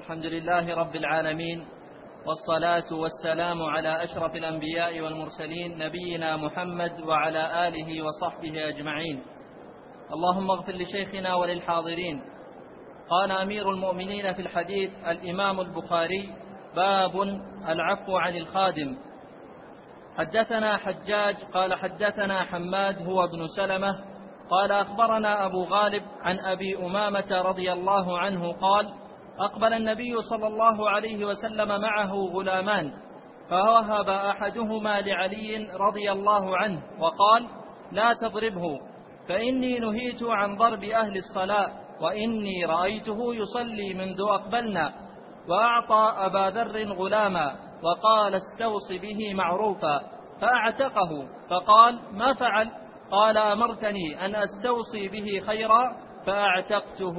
الحمد لله رب العالمين، والصلاة والسلام على أشرف الأنبياء والمرسلين نبينا محمد وعلى آله وصحبه أجمعين. اللهم اغفر لشيخنا وللحاضرين. قال أمير المؤمنين في الحديث الإمام البخاري: باب العفو عن الخادم. حدثنا حجاج قال حدثنا حماد هو ابن سلمة قال أخبرنا أبو غالب عن أبي أمامة رضي الله عنه قال: أقبل النبي صلى الله عليه وسلم معه غلامان، فوهب أحدهما لعلي رضي الله عنه وقال: لا تضربه، فإني نهيت عن ضرب أهل الصلاة، وإني رأيته يصلي منذ أقبلنا. وأعطى أبا ذر غلاما وقال: استوص به معروفا، فأعتقه، فقال: ما فعل؟ قال: أمرتني أن أستوصي به خيرا فأعتقته.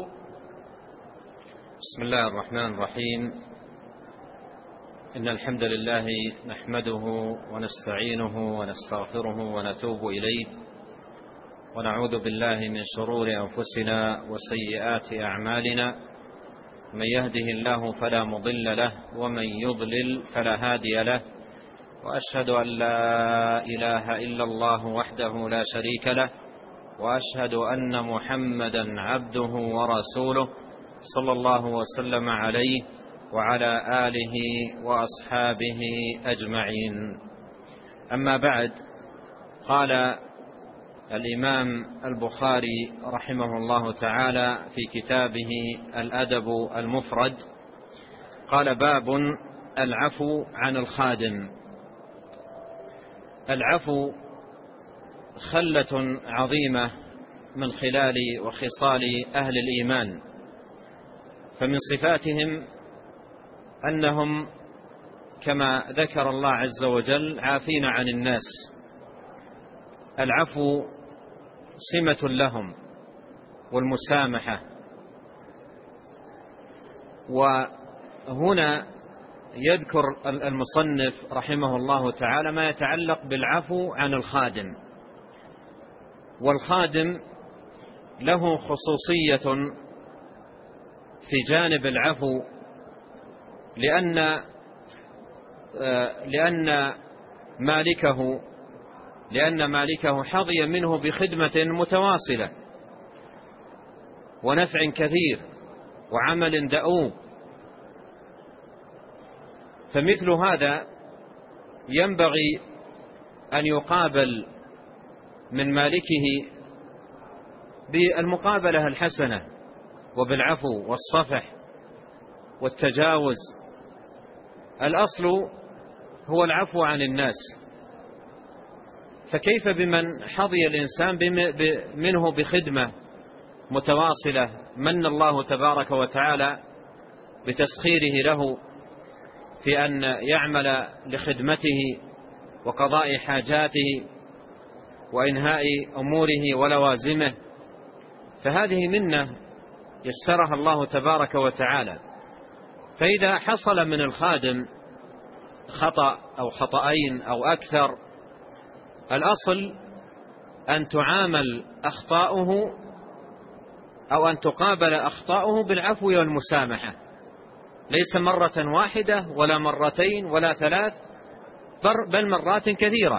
بسم الله الرحمن الرحيم. إن الحمد لله نحمده ونستعينه ونستغفره ونتوب إليه، ونعوذ بالله من شرور أنفسنا وسيئات أعمالنا. من يهده الله فلا مضل له، ومن يضلل فلا هادي له، وأشهد أن لا إله إلا الله وحده لا شريك له، وأشهد أن محمدا عبده ورسوله صلى الله وسلم عليه وعلى آله وأصحابه أجمعين. أما بعد، قال الإمام البخاري رحمه الله تعالى في كتابه الأدب المفرد، قال: باب العفو عن الخادم. العفو خلة عظيمة من خلال وخصال أهل الإيمان، فمن صفاتهم أنهم كما ذكر الله عز وجل عافين عن الناس. العفو سمة لهم والمسامحة. وهنا يذكر المصنف رحمه الله تعالى ما يتعلق بالعفو عن الخادم. والخادم له خصوصية في جانب العفو، لأن مالكه حظي منه بخدمة متواصلة ونفع كثير وعمل دؤوب، فمثل هذا ينبغي أن يقابل من مالكه بالمقابلة الحسنة وبالعفو والصفح والتجاوز. الأصل هو العفو عن الناس، فكيف بمن حظي الإنسان منه بخدمة متواصلة من الله تبارك وتعالى بتسخيره له في أن يعمل لخدمته وقضاء حاجاته وإنهاء أموره ولوازمه، فهذه منة يسرها الله تبارك وتعالى. فإذا حصل من الخادم خطأ أو خطأين أو أكثر، الأصل أن تعامل أخطاؤه أو أن تقابل أخطاؤه بالعفو والمسامحة، ليس مرة واحدة ولا مرتين ولا ثلاث، بل مرات كثيرة.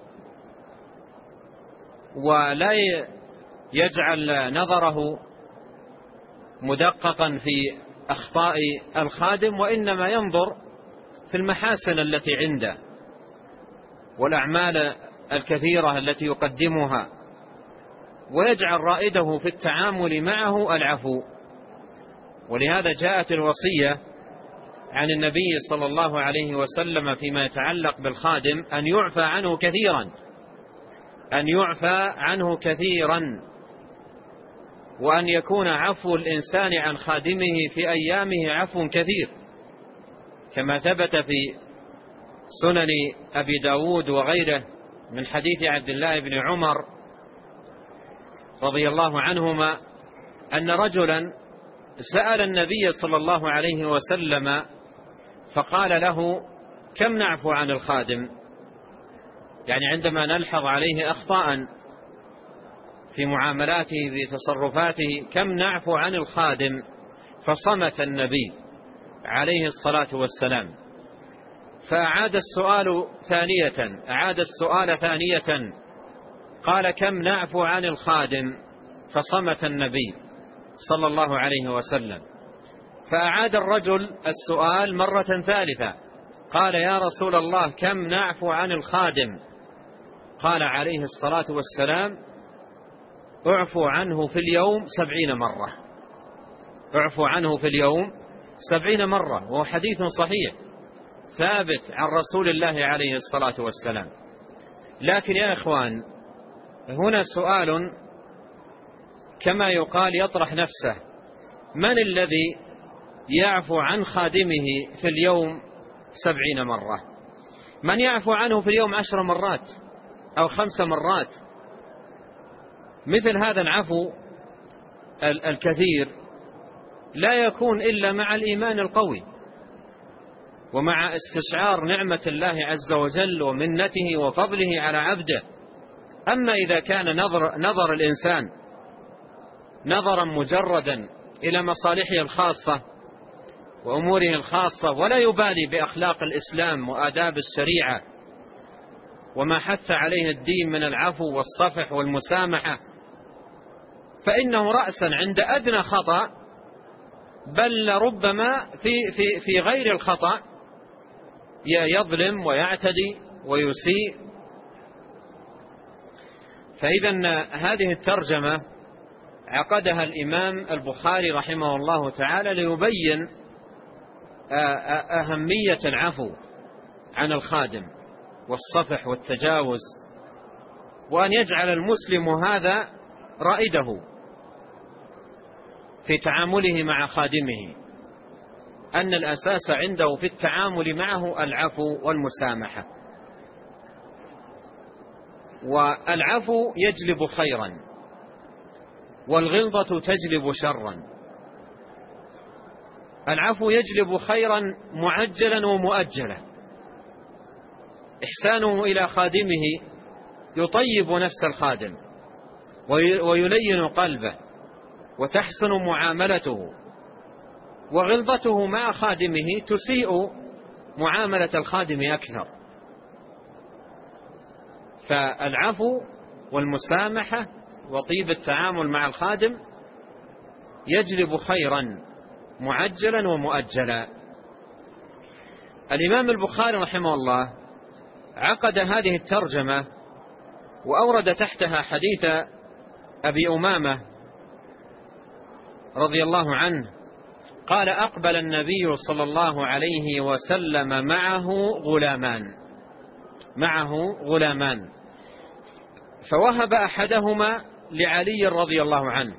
ولا يجعل نظره مدققا في أخطاء الخادم، وإنما ينظر في المحاسن التي عنده والأعمال الكثيرة التي يقدمها، ويجعل رائده في التعامل معه العفو. ولهذا جاءت الوصية عن النبي صلى الله عليه وسلم فيما يتعلق بالخادم أن يعفى عنه كثيرا، وأن يكون عفو الإنسان عن خادمه في أيامه عفو كثير، كما ثبت في سنن أبي داود وغيره من حديث عبد الله بن عمر رضي الله عنهما أن رجلا سأل النبي صلى الله عليه وسلم فقال له: كم نعفو عن الخادم؟ يعني عندما نلحظ عليه أخطاء في معاملاته في تصرفاته كم نعفو عن الخادم؟ فصمت النبي عليه الصلاة والسلام، فأعاد السؤال ثانية قال: كم نعفو عن الخادم؟ فصمت النبي صلى الله عليه وسلم. فأعاد الرجل السؤال مرة ثالثة قال: يا رسول الله، كم نعفو عن الخادم؟ قال عليه الصلاة والسلام: اعفو عنه في اليوم 70 مرة. اعفو عنه في اليوم 70 مرة، وهو حديث صحيح ثابت عن رسول الله عليه الصلاة والسلام. لكن يا إخوان، هنا سؤال كما يقال يطرح نفسه: من الذي يعفو عن خادمه في اليوم 70 مرة؟ من يعفو عنه في اليوم 10 مرات أو 5 مرات؟ مثل هذا العفو الكثير لا يكون إلا مع الإيمان القوي، ومع استشعار نعمة الله عز وجل ومنته وفضله على عبده. أما إذا كان نظر الإنسان نظرا مجردا إلى مصالحه الخاصة وأموره الخاصة، ولا يبالي بأخلاق الإسلام وآداب الشريعة وما حث عليه الدين من العفو والصفح والمسامحة، فإنه رأسا عند أدنى خطأ، بل ربما في غير الخطأ يظلم ويعتدي ويسيء. فإذا هذه الترجمة عقدها الإمام البخاري رحمه الله تعالى ليبين أهمية العفو عن الخادم والصفح والتجاوز، وأن يجعل المسلم هذا رائده في تعامله مع خادمه، أن الأساس عنده في التعامل معه العفو والمسامحة. والعفو يجلب خيرا، والغلظة تجلب شرا. العفو يجلب خيرا معجلا ومؤجلا. إحسانه إلى خادمه يطيب نفس الخادم ويلين قلبه وتحسن معاملته، وغلظته مع خادمه تسيء معاملة الخادم أكثر. فالعفو والمسامحة وطيب التعامل مع الخادم يجلب خيرا معجلا ومؤجلا. الإمام البخاري رحمه الله عقد هذه الترجمة وأورد تحتها حديث أبي أمامة رضي الله عنه قال: أقبل النبي صلى الله عليه وسلم معه غلامان فوهب أحدهما لعلي رضي الله عنه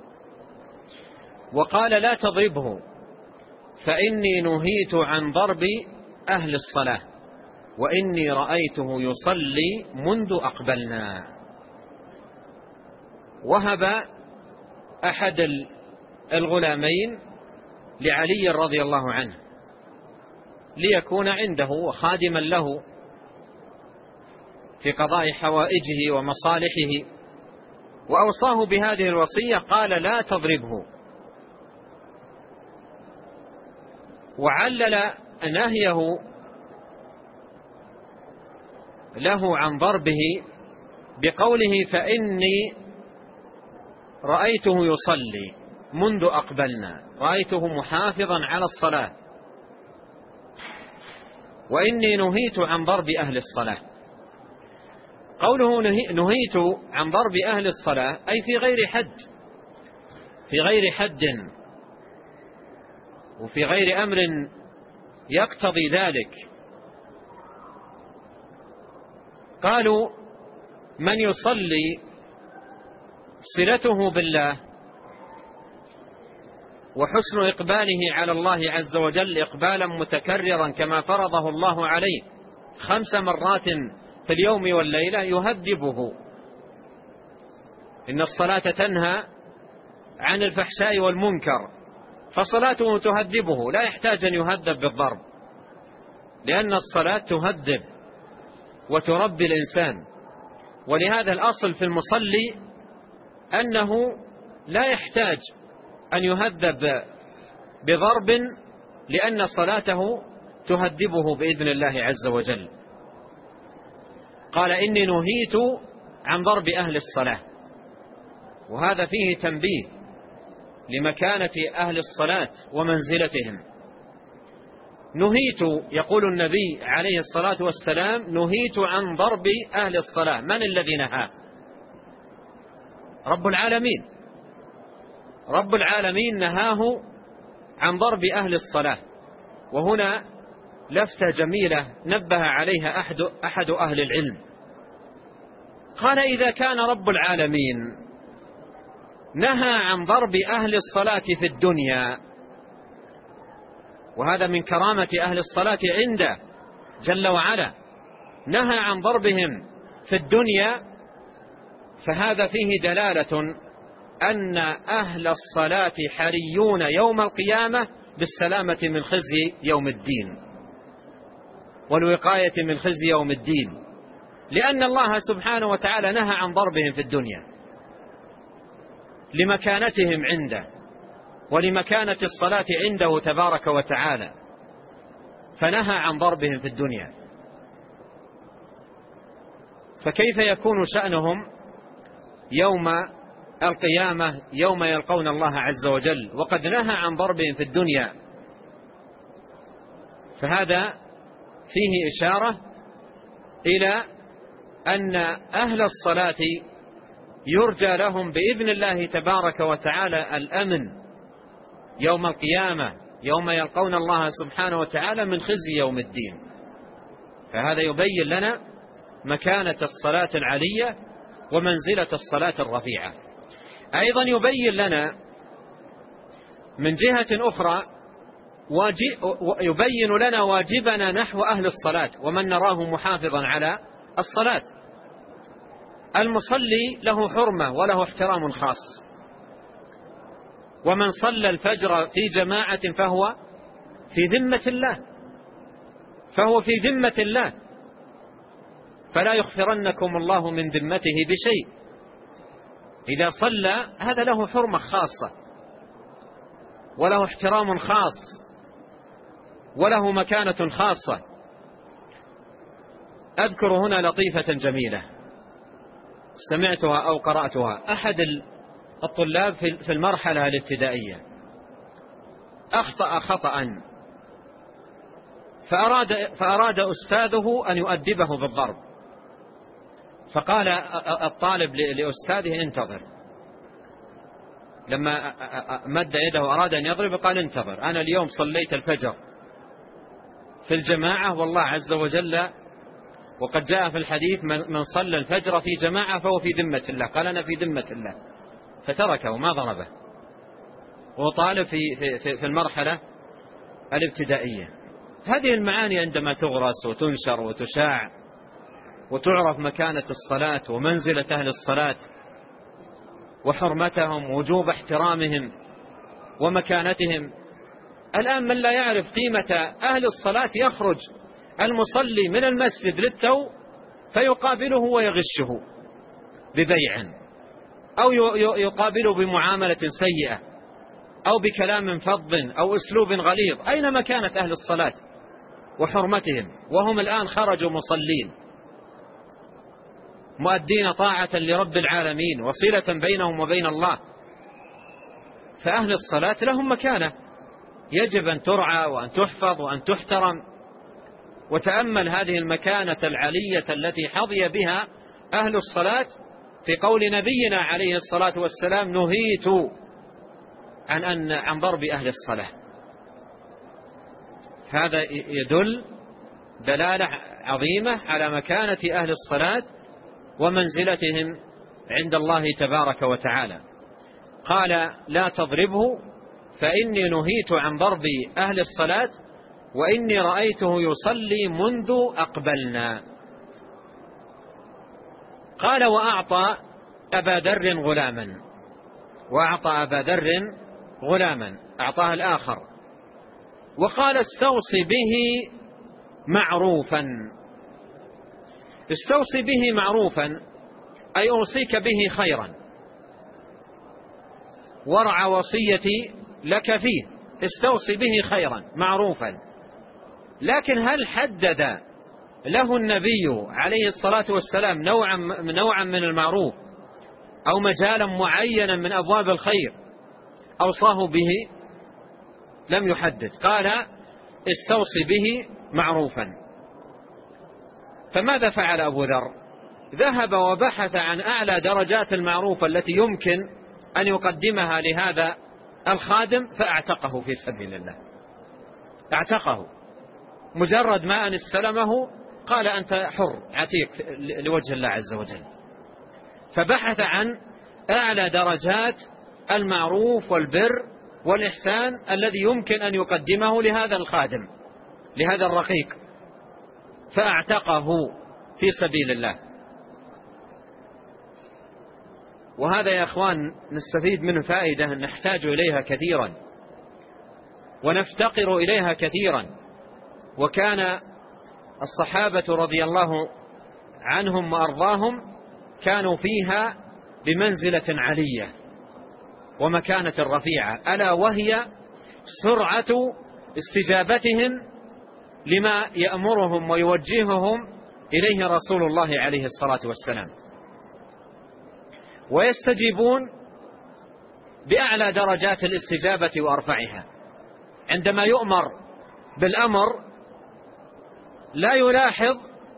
وقال: لا تضربه، فإني نهيت عن ضرب أهل الصلاة، وإني رأيته يصلي منذ أقبلنا. وهب أحد الغلامين لعلي رضي الله عنه ليكون عنده وخادما له في قضاء حوائجه ومصالحه، وأوصاه بهذه الوصية، قال: لا تضربه. وعلل نهيه له عن ضربه بقوله: فإني رأيته يصلي منذ أقبلنا، رأيته محافظا على الصلاة، وإني نهيت عن ضرب أهل الصلاة. قوله نهيت عن ضرب أهل الصلاة أي في غير حد وفي غير أمر يقتضي ذلك. قالوا: من يصلي صلته بالله وحسن إقباله على الله عز وجل إقبالا متكررا كما فرضه الله عليه 5 مرات في اليوم والليلة يهذبه. إن الصلاة تنهى عن الفحشاء والمنكر، فصلاته تهذبه، لا يحتاج أن يهذب بالضرب، لأن الصلاة تهذب وتربي الإنسان. ولهذا الأصل في المصلي أنه لا يحتاج أن يهذب بضرب لأن صلاته تهذبه بإذن الله عز وجل. قال إني نهيت عن ضرب أهل الصلاة، وهذا فيه تنبيه لمكانة أهل الصلاة ومنزلتهم. نهيت، يقول النبي عليه الصلاة والسلام، نهيت عن ضرب أهل الصلاة. من الذي نهاه؟ رب العالمين. رب العالمين نهاه عن ضرب أهل الصلاة. وهنا لفتة جميلة نبه عليها أحد أهل العلم، قال إذا كان رب العالمين نهى عن ضرب أهل الصلاة في الدنيا، وهذا من كرامة أهل الصلاة عنده جل وعلا، نهى عن ضربهم في الدنيا، فهذا فيه دلالة أن أهل الصلاة حريون يوم القيامة بالسلامة من خزي يوم الدين والوقاية من خزي يوم الدين، لأن الله سبحانه وتعالى نهى عن ضربهم في الدنيا لمكانتهم عنده ولمكانة الصلاة عنده تبارك وتعالى، فنهى عن ضربهم في الدنيا. فكيف يكون شأنهم يوم القيامة يوم يلقون الله عز وجل وقد نهى عن ضربهم في الدنيا؟ فهذا فيه إشارة إلى أن أهل الصلاة يرجى لهم بإذن الله تبارك وتعالى الأمن يوم القيامة يوم يلقون الله سبحانه وتعالى من خزي يوم الدين. فهذا يبين لنا مكانة الصلاة العلية ومنزلة الصلاة الرفيعة. أيضا يبين لنا من جهة أخرى يبين لنا واجبنا نحو أهل الصلاة ومن نراه محافظا على الصلاة. المصلي له حرمة وله احترام خاص، ومن صلى الفجر في جماعة فهو في ذمة الله، فلا يغفرنكم الله من ذمته بشيء. إذا صلى هذا له حرمة خاصة وله احترام خاص وله مكانة خاصة. أذكر هنا لطيفة جميلة سمعتها أو قرأتها. أحد الطلاب في المرحلة الابتدائية أخطأ خطأ، فأراد أستاذه أن يؤدبه بالضرب، فقال الطالب لأستاذه انتظر. لما مد يده وأراد أن يضرب قال انتظر، أنا اليوم صليت الفجر في الجماعة والله عز وجل، وقد جاء في الحديث من صلى الفجر في جماعة فهو في ذمة الله. قال أنا في ذمة الله، فتركه وما ضربه، وهو طالب في المرحلة الابتدائية. هذه المعاني عندما تغرس وتنشر وتشاع وتعرف مكانة الصلاة ومنزلة أهل الصلاة وحرمتهم ووجوب احترامهم ومكانتهم. الآن من لا يعرف قيمة أهل الصلاة يخرج المصلي من المسجد للتو فيقابله ويغشه ببيع أو يقابله بمعاملة سيئة أو بكلام فظ أو أسلوب غليظ. أين مكانة أهل الصلاة وحرمتهم وهم الآن خرجوا مصلين مؤدين طاعة لرب العالمين وصلة بينهم وبين الله؟ فأهل الصلاة لهم مكانة يجب أن ترعى وأن تحفظ وأن تحترم. وتأمل هذه المكانة العلية التي حظي بها أهل الصلاة في قول نبينا عليه الصلاة والسلام نهيت عن ضرب أهل الصلاة. هذا يدل دلالة عظيمة على مكانة أهل الصلاة ومنزلتهم عند الله تبارك وتعالى. قال لا تضربه فإني نهيت عن ضرب أهل الصلاة وإني رأيته يصلي منذ أقبلنا. قال وأعطى أبا ذر غلاما أعطاه الآخر وقال استوصي به معروفا أي أوصيك به خيرا وارع وصيتي لك فيه، استوصي به خيرا معروفا. لكن هل حدد له النبي عليه الصلاة والسلام نوعا من المعروف أو مجالا معينا من أبواب الخير أوصاه به؟ لم يحدد، قال استوصي به معروفا. فماذا فعل أبو ذر؟ ذهب وبحث عن أعلى درجات المعروف التي يمكن أن يقدمها لهذا الخادم، فأعتقه في سبيل الله. اعتقه مجرد ما أن استلمه، قال أنت حر عتيق لوجه الله عز وجل. فبحث عن أعلى درجات المعروف والبر والإحسان الذي يمكن أن يقدمه لهذا الخادم، لهذا الرقيق، فأعتقه في سبيل الله. وهذا يا أخوان نستفيد منه فائدة نحتاج إليها كثيرا ونفتقر إليها كثيرا. وكان الصحابة رضي الله عنهم وأرضاهم كانوا فيها بمنزلة علية ومكانة رفيعة، ألا وهي سرعة استجابتهم لما يأمرهم ويوجههم إليه رسول الله عليه الصلاة والسلام، ويستجيبون بأعلى درجات الاستجابة وأرفعها. عندما يؤمر بالأمر لا يلاحظ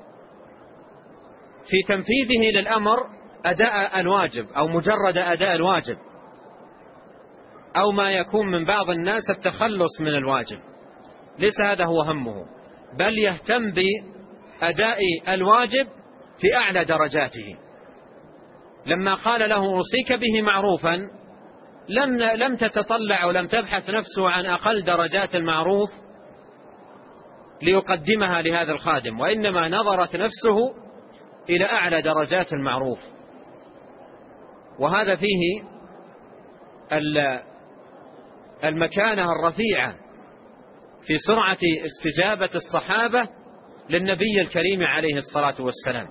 في تنفيذه للأمر أداء الواجب أو مجرد أداء الواجب، أو ما يكون من بعض الناس التخلص من الواجب، ليس هذا هو همه، بل يهتم بأداء الواجب في أعلى درجاته. لما قال له أوصيك به معروفا لم تتطلع ولم تبحث نفسه عن أقل درجات المعروف ليقدمها لهذا الخادم، وإنما نظرت نفسه إلى أعلى درجات المعروف. وهذا فيه المكانة الرفيعة في سرعة استجابة الصحابة للنبي الكريم عليه الصلاة والسلام.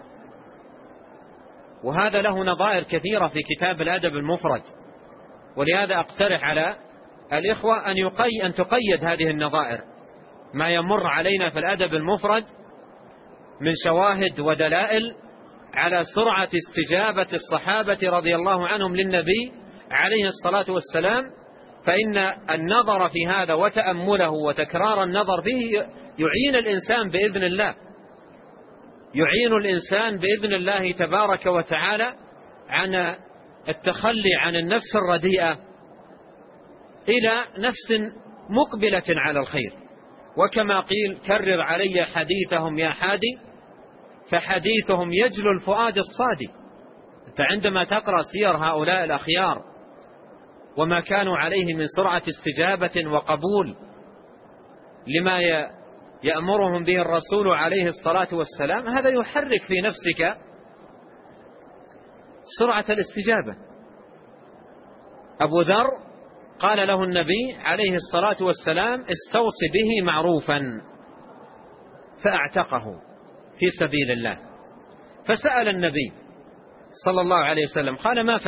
وهذا له نظائر كثيرة في كتاب الأدب المفرد، ولهذا أقترح على الإخوة أن تقيد هذه النظائر ما يمر علينا في الأدب المفرد من شواهد ودلائل على سرعة استجابة الصحابة رضي الله عنهم للنبي عليه الصلاة والسلام. فإن النظر في هذا وتأمله وتكرار النظر فيه يعين الإنسان بإذن الله، يعين الإنسان بإذن الله تبارك وتعالى عن التخلي عن النفس الرديئة إلى نفس مقبلة على الخير. وكما قيل كرر علي حديثهم يا حادي فحديثهم يجلو الفؤاد الصادي. أنت عندما تقرأ سير هؤلاء الأخيار وما كانوا عليه من سرعة استجابة وقبول لما يأمرهم به الرسول عليه الصلاة والسلام، هذا يحرك في نفسك سرعة الاستجابة. أبو ذر قال له النبي عليه الصلاة والسلام استوصي به معروفا، فأعتقه في سبيل الله. فسأل النبي صلى الله عليه وسلم قال ما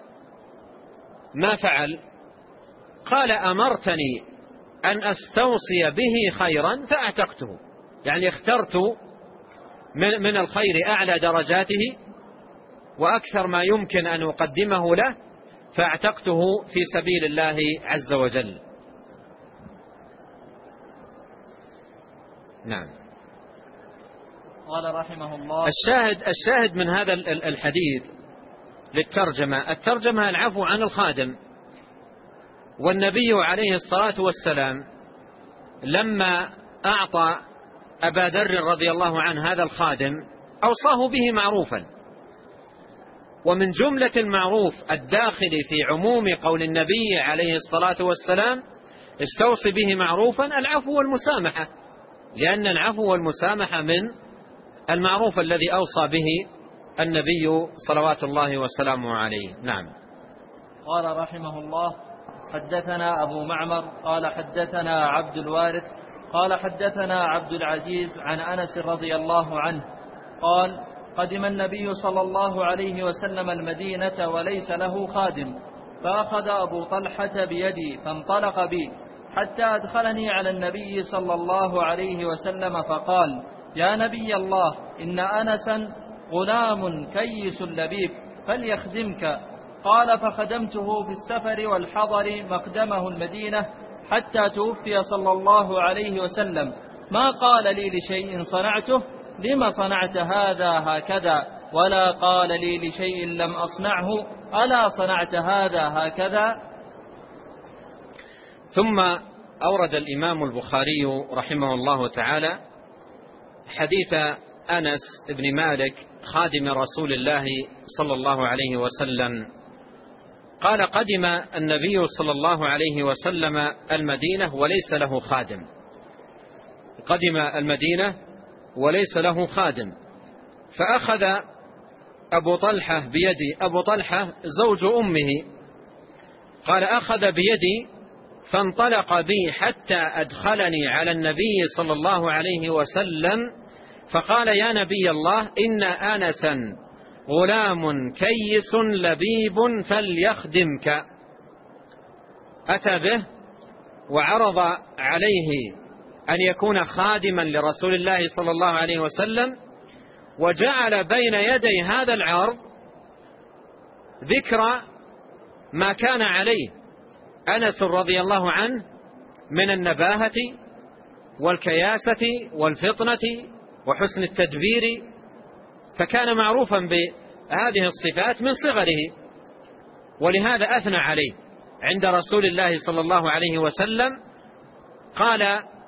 فعل؟ قال أمرتني أن أستوصي به خيرا فأعتقته، يعني اخترت من الخير أعلى درجاته وأكثر ما يمكن أن أقدمه له، فاعتقته في سبيل الله عز وجل. نعم. قال رحمه الله الشاهد من هذا الحديث الترجمة العفو عن الخادم. والنبي عليه الصلاة والسلام لما أعطى أبا ذر رضي الله عنه هذا الخادم أوصاه به معروفا. ومن جملة المعروف الداخل في عموم قول النبي عليه الصلاة والسلام استوصي به معروفا العفو والمسامحة، لأن العفو والمسامحة من المعروف الذي أوصى به النبي صلوات الله وسلامه عليه. نعم. قال رحمه الله حدثنا أبو معمر قال حدثنا عبد الوارث قال حدثنا عبد العزيز عن أنس رضي الله عنه قال قدم النبي صلى الله عليه وسلم المدينة وليس له خادم، فأخذ أبو طلحة بيدي فانطلق بي حتى أدخلني على النبي صلى الله عليه وسلم فقال: يا نبي الله، إن أنسا غلام كيس لبيب فليخدمك. قال: فخدمته في السفر والحضر مقدمه المدينة حتى توفي صلى الله عليه وسلم. ما قال لي لشيء صنعته: لم صنعت هذا هكذا، ولا قال لي لشيء لم أصنعه: ألا صنعت هذا هكذا. ثم أورد الإمام البخاري رحمه الله تعالى حديث أنس بن مالك خادم رسول الله صلى الله عليه وسلم قال: قدم النبي صلى الله عليه وسلم المدينة وليس له خادم. قدم المدينة وليس له خادم، فأخذ أبو طلحة بيدي، أبو طلحة زوج أمه، قال: أخذ بيدي فانطلق بي حتى أدخلني على النبي صلى الله عليه وسلم فقال: يا نبي الله، إن أنسا غلام كيس لبيب فليخدمك. أتى به وعرض عليه أن يكون خادما لرسول الله صلى الله عليه وسلم، وجعل بين يدي هذا العرض ذكر ما كان عليه أنس رضي الله عنه من النباهة والكياسة والفطنة وحسن التدبير، فكان معروفا بهذه الصفات من صغره، ولهذا أثنى عليه عند رسول الله صلى الله عليه وسلم. قال: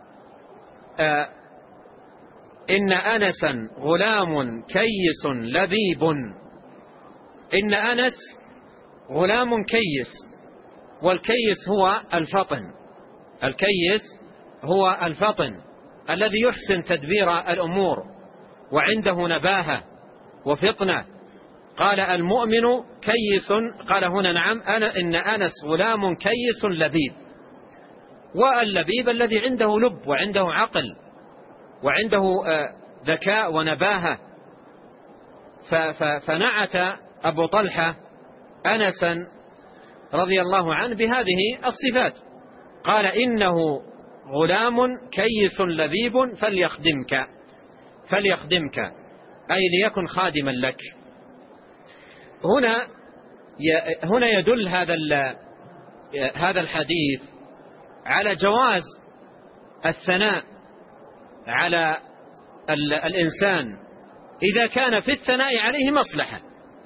إن أنسا غلام كيس لبيب. إن أنس غلام كيس، والكيس هو الفطن. الكيس هو الفطن الذي يحسن تدبير الأمور وعنده نباهة وفطنة. قال: المؤمن كيس. قال هنا: نعم، إن أنس غلام كيس لبيب. واللبيب الذي عنده لب وعنده عقل وعنده ذكاء ونباهة. فنعت أبو طلحة أنسا رضي الله عنه بهذه الصفات. قال: إنه غلام كيس لبيب فليخدمك، أي ليكن خادما لك. هنا يدل هذا الحديث على جواز الثناء على الإنسان إذا كان في الثناء عليه مصلحة،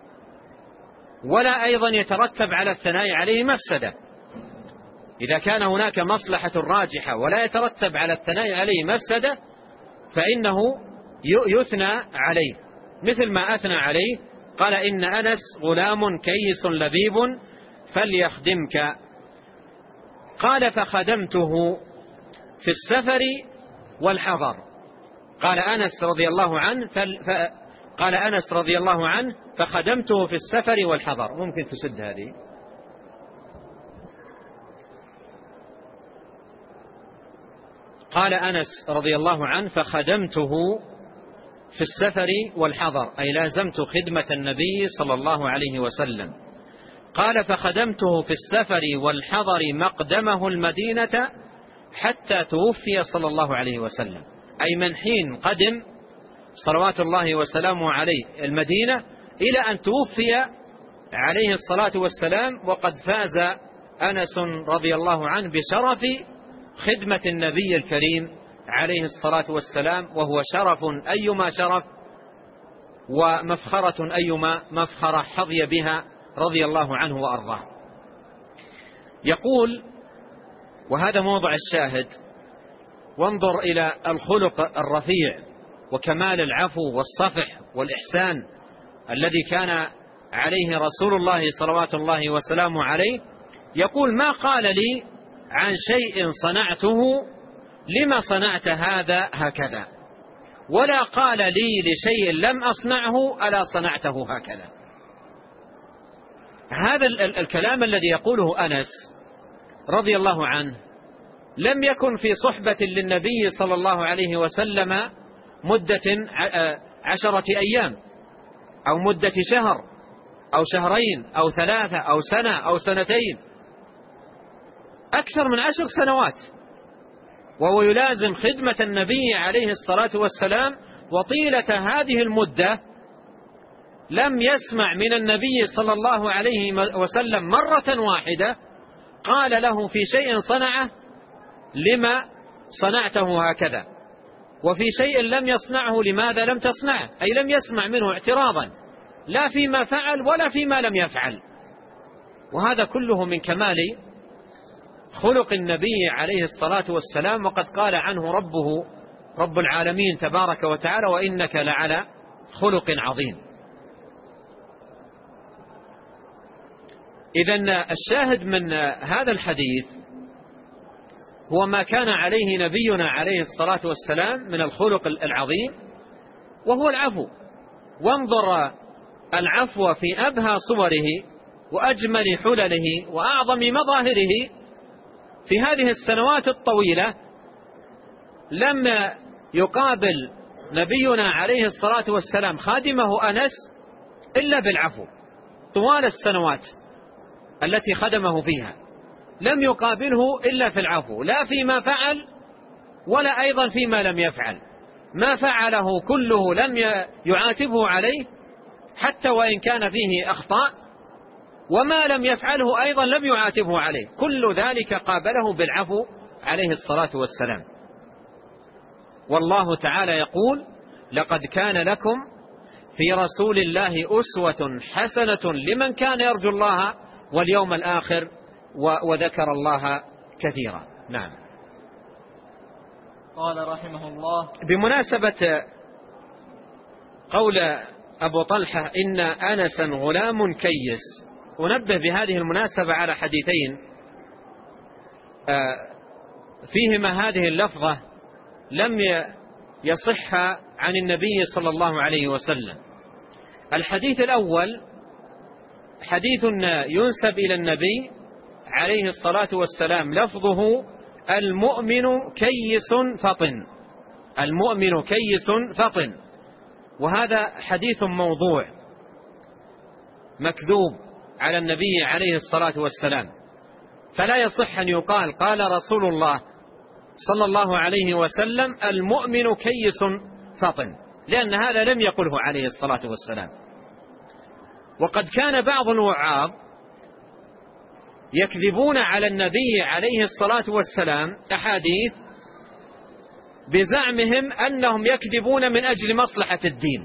ولا أيضا يترتب على الثناء عليه مفسدة. إذا كان هناك مصلحة راجحة ولا يترتب على الثناء عليه مفسدة فإنه يثنى عليه، مثل ما أثنى عليه. قال: إن أنس غلام كيس لبيب فليخدمك. قال: فخدمته في السفر والحضر. قال أنس رضي الله عنه فخدمته في السفر والحضر. ممكن تسد هذه. قال أنس رضي الله عنه فخدمته في السفر والحضر، أي لازمت خدمة النبي صلى الله عليه وسلم. قال: فخدمته في السفر والحضر مقدمه المدينة حتى توفي صلى الله عليه وسلم، أي من حين قدم صلوات الله وسلامه عليه المدينة إلى أن توفي عليه الصلاة والسلام. وقد فاز أنس رضي الله عنه بشرف خدمة النبي الكريم عليه الصلاة والسلام، وهو شرف أيما شرف ومفخرة أيما مفخرة حظي بها رضي الله عنه وأرضاه. يقول، وهذا موضع الشاهد: وانظر إلى الخلق الرفيع وكمال العفو والصفح والإحسان الذي كان عليه رسول الله صلوات الله وسلامه عليه. يقول: ما قال لي عن شيء صنعته: لما صنعت هذا هكذا، ولا قال لي لشيء لم أصنعه: ألا صنعته هكذا. هذا الكلام الذي يقوله أنس رضي الله عنه لم يكن في صحبة للنبي صلى الله عليه وسلم مدة 10 أيام أو مدة شهر أو شهرين أو 3 أو سنة أو سنتين، أكثر من 10 سنوات، وهو يلازم خدمة النبي عليه الصلاة والسلام، وطيلة هذه المدة لم يسمع من النبي صلى الله عليه وسلم مرة واحدة قال له في شيء صنعه لما صنعته هكذا، وفي شيء لم يصنعه لماذا لم تصنعه، أي لم يسمع منه اعتراضا لا فيما فعل ولا فيما لم يفعل. وهذا كله من كمال خلق النبي عليه الصلاة والسلام، وقد قال عنه ربه رب العالمين تبارك وتعالى: وإنك لعلى خلق عظيم. إذن الشاهد من هذا الحديث هو ما كان عليه نبينا عليه الصلاة والسلام من الخلق العظيم، وهو العفو. وانظر العفو في أبهى صوره وأجمل حلله وأعظم مظاهره في هذه السنوات الطويلة. لم يقابل نبينا عليه الصلاة والسلام خادمه أنس إلا بالعفو طوال السنوات التي خدمه فيها، لم يقابله إلا في العفو، لا فيما فعل ولا أيضا فيما لم يفعل. ما فعله كله لم يعاتبه عليه حتى وإن كان فيه أخطاء، وما لم يفعله أيضا لم يعاتبه عليه، كل ذلك قابله بالعفو عليه الصلاة والسلام. والله تعالى يقول: لقد كان لكم في رسول الله أسوة حسنة لمن كان يرجو الله واليوم الآخر وذكر الله كثيرا. نعم. قال رحمه الله: بمناسبة قول أبو طلحة إن أنسا غلام كيس، أنبه بهذه المناسبة على حديثين فيهما هذه اللفظة لم يصح عن النبي صلى الله عليه وسلم. الحديث الأول حديث ينسب إلى النبي عليه الصلاة والسلام، لفظه: المؤمن كيس فطن، المؤمن كيس فطن. وهذا حديث موضوع مكذوب على النبي عليه الصلاة والسلام، فلا يصح أن يقال قال رسول الله صلى الله عليه وسلم المؤمن كيس فطن، لأن هذا لم يقله عليه الصلاة والسلام. وقد كان بعض الوعاظ يكذبون على النبي عليه الصلاة والسلام أحاديث بزعمهم أنهم يكذبون من أجل مصلحة الدين،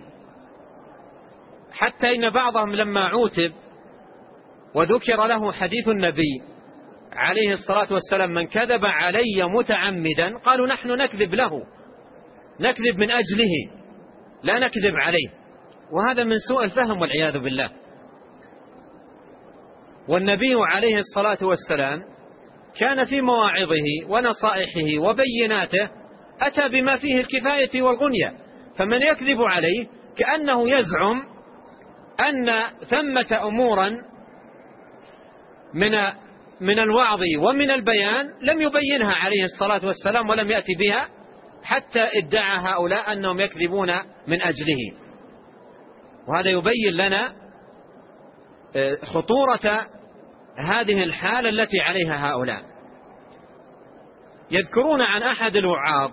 حتى إن بعضهم لما عوتب وذكر له حديث النبي عليه الصلاة والسلام: من كذب علي متعمدا، قالوا: نحن نكذب له، نكذب من أجله لا نكذب عليه. وهذا من سوء الفهم والعياذ بالله. والنبي عليه الصلاة والسلام كان في مواعظه ونصائحه وبيناته أتى بما فيه الكفاية والغنية، فمن يكذب عليه كأنه يزعم أن ثمة أمورا من الوعظ ومن البيان لم يبينها عليه الصلاة والسلام ولم يأتي بها، حتى ادعى هؤلاء أنهم يكذبون من أجله. وهذا يبين لنا خطورة هذه الحالة التي عليها هؤلاء. يذكرون عن أحد الوعاظ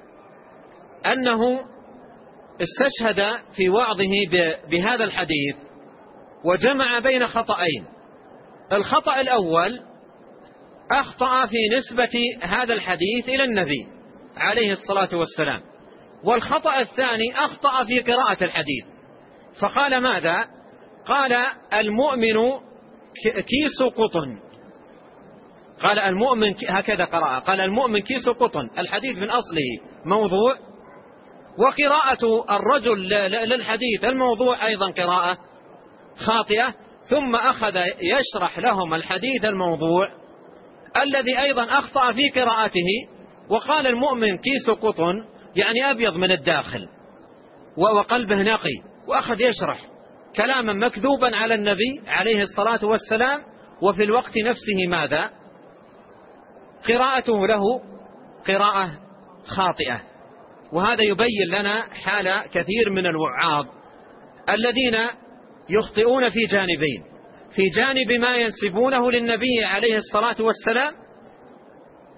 أنه استشهد في وعظه بهذا الحديث وجمع بين خطأين. الخطأ الأول أخطأ في نسبة هذا الحديث إلى النبي عليه الصلاة والسلام، والخطأ الثاني أخطأ في قراءة الحديث، فقال ماذا؟ قال: المؤمن كيس قطن. قال المؤمن، هكذا قرأ، قال المؤمن كيس قطن. الحديث من أصله موضوع، وقراءة الرجل للحديث الموضوع أيضا قراءة خاطئة. ثم أخذ يشرح لهم الحديث الموضوع الذي أيضا أخطأ في قراءته، وقال المؤمن كيس قطن يعني أبيض من الداخل وقلبه نقي، وأخذ يشرح كلاما مكذوبا على النبي عليه الصلاة والسلام، وفي الوقت نفسه ماذا؟ قراءته له قراءة خاطئة. وهذا يبين لنا حال كثير من الوعاظ الذين يخطئون في جانبين: في جانب ما ينسبونه للنبي عليه الصلاة والسلام،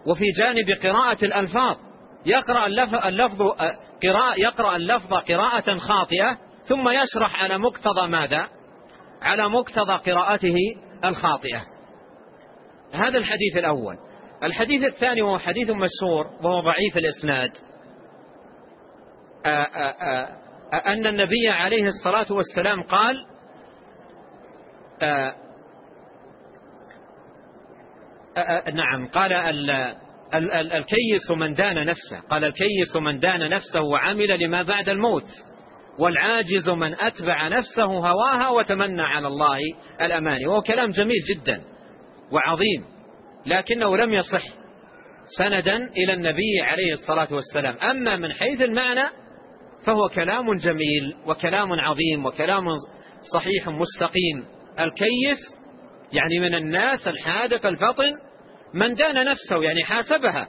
وفي جانب قراءة الألفاظ، يقرأ اللفظ قراءة خاطئة ثم يشرح على مقتضى ماذا؟ على مقتضى قراءته الخاطئة. هذا الحديث الأول. الحديث الثاني وهو حديث مشهور وهو ضعيف الإسناد، أن النبي عليه الصلاة والسلام قال نعم، قال الكيس من دان نفسه، قال الكيس من دان نفسه وعمل لما بعد الموت، والعاجز من أتبع نفسه هواها وتمنى على الله الأماني. وهو كلام جميل جدا وعظيم، لكنه لم يصح سندا إلى النبي عليه الصلاة والسلام. أما من حيث المعنى فهو كلام جميل وكلام عظيم وكلام صحيح مستقيم. الكيس يعني من الناس الحادق الفطن، من دان نفسه يعني حاسبها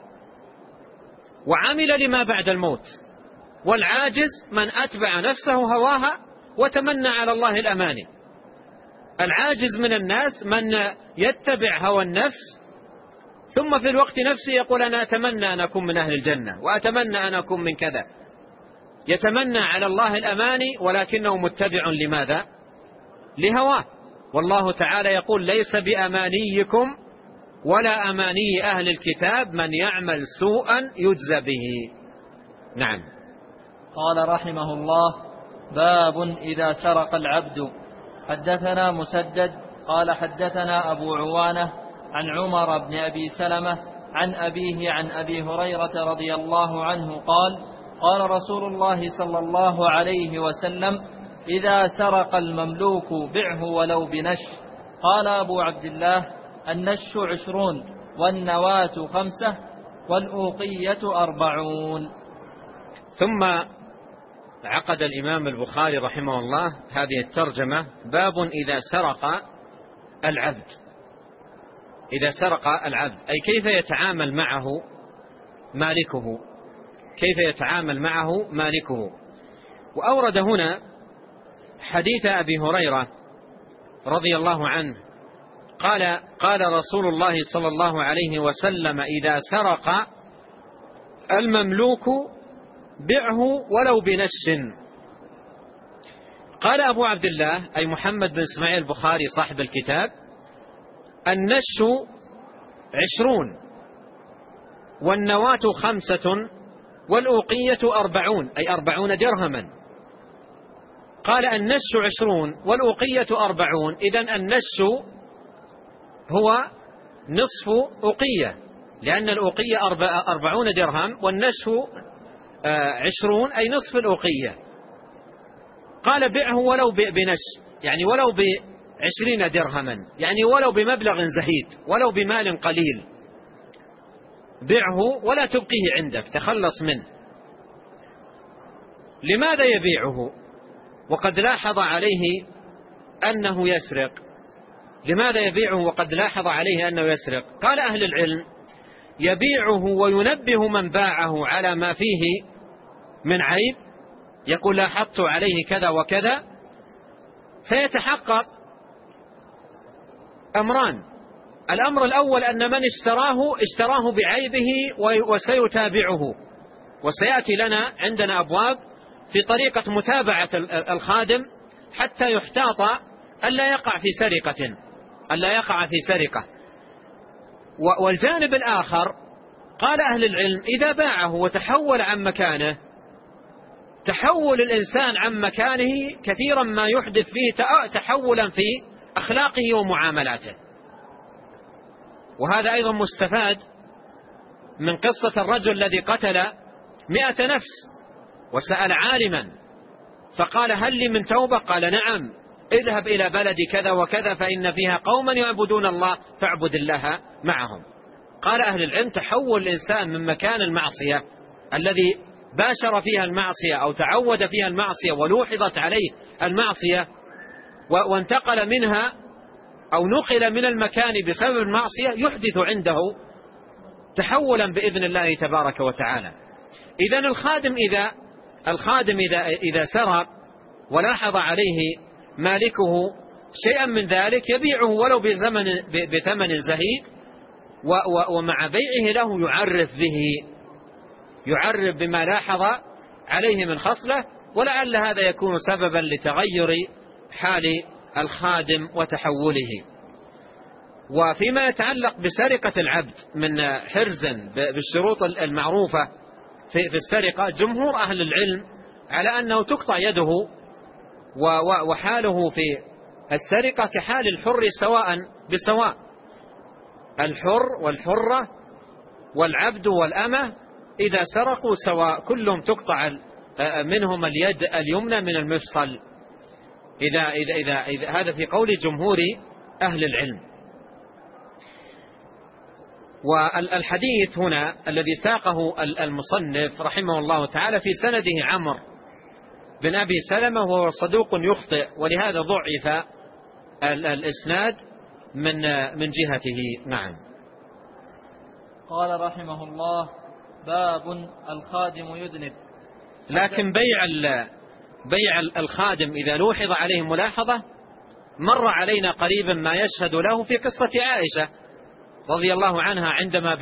وعمل لما بعد الموت، والعاجز من أتبع نفسه هواها وتمنى على الله الأماني. العاجز من الناس من يتبع هوى النفس ثم في الوقت نفسه يقول أنا أتمنى أن أكون من أهل الجنة وأتمنى أن أكون من كذا، يتمنى على الله الأماني ولكنه متبع لماذا؟ لهواه. والله تعالى يقول ليس بأمانيكم ولا أماني أهل الكتاب من يعمل سوءا يجزى به. نعم. قال رحمه الله: باب إذا سرق العبد. حدثنا مسدد قال حدثنا أبو عوانة عن عمر بن أبي سلمة عن أبيه عن أبي هريرة رضي الله عنه قال: قال رسول الله صلى الله عليه وسلم: إذا سرق المملوك بعه ولو بنش. قال أبو عبد الله: النش 20 والنواة 5 والأوقية 40. ثم عقد الإمام البخاري رحمه الله هذه الترجمة: باب إذا سرق العبد. إذا سرق العبد أي كيف يتعامل معه مالكه، كيف يتعامل معه مالكه. وأورد هنا حديث أبي هريرة رضي الله عنه قال رسول الله صلى الله عليه وسلم: إذا سرق المملوك بعه ولو بنش. قال أبو عبد الله أي محمد بن إسماعيل البخاري صاحب الكتاب: النش 20 والنواة 5 والأوقية 40 أي 40 درهما. قال النش 20 والأوقية 40، إذن النش هو نصف أوقية، لأن الأوقية 40 درهم والنش 20 أي نصف الأوقية. قال بعه ولو بنش يعني ولو ب20 درهما، يعني ولو بمبلغ زهيد ولو بمال قليل، بعه ولا تبقيه عندك، تخلص منه. لماذا يبيعه وقد لاحظ عليه أنه يسرق؟ لماذا يبيعه وقد لاحظ عليه أنه يسرق؟ قال أهل العلم: يبيعه وينبه من باعه على ما فيه من عيب، يقول لاحظت عليه كذا وكذا، فيتحقق أمران: الأمر الأول أن من اشتراه بعيبه وسيتابعه، وسيأتي لنا عندنا أبواب في طريقة متابعة الخادم حتى يحتاط ألا يقع في سرقة. والجانب الآخر قال أهل العلم: إذا باعه وتحول عن مكانه، تحول الإنسان عن مكانه كثيرا ما يحدث فيه تحولا في أخلاقه ومعاملاته. وهذا أيضا مستفاد من قصة الرجل الذي قتل 100 نفس وسأل عالما فقال: هل لي من توبة؟ قال: نعم، اذهب إلى بلد كذا وكذا فإن فيها قوما يعبدون الله فاعبد الله معهم. قال أهل العلم: تحول الإنسان من مكان المعصية الذي باشر فيها المعصية أو تعود فيها المعصية ولوحظت عليه المعصية وانتقل منها أو نقل من المكان بسبب المعصية، يحدث عنده تحولا بإذن الله تبارك وتعالى. إذن الخادم إذا سرق ولاحظ عليه مالكه شيئا من ذلك يبيعه ولو بثمن زهيد، ومع بيعه له يعرف بما لاحظ عليه من خصلة، ولعل هذا يكون سببا لتغير حال الخادم وتحوله. وفيما يتعلق بسرقة العبد من حرز بالشروط المعروفة في السرقة، جمهور أهل العلم على أنه تقطع يده، وحاله في السرقة كحال الحر سواء بسواء. الحر والحرة والعبد والأمة إذا سرقوا سواء، كلهم تقطع منهم اليد اليمنى من المفصل، إذا هذا في قول جمهور أهل العلم. والحديث هنا الذي ساقه المصنف رحمه الله تعالى في سنده عمرو بن أبي سلمة، وهو صدوق يخطئ، ولهذا ضعف الإسناد من جهته. نعم. قال رحمه الله: باب الخادم يذنب. لكن بيع الخادم إذا لوحظ عليه ملاحظة مر علينا قريبا ما يشهد له في قصة عائشة رضي الله عنها عندما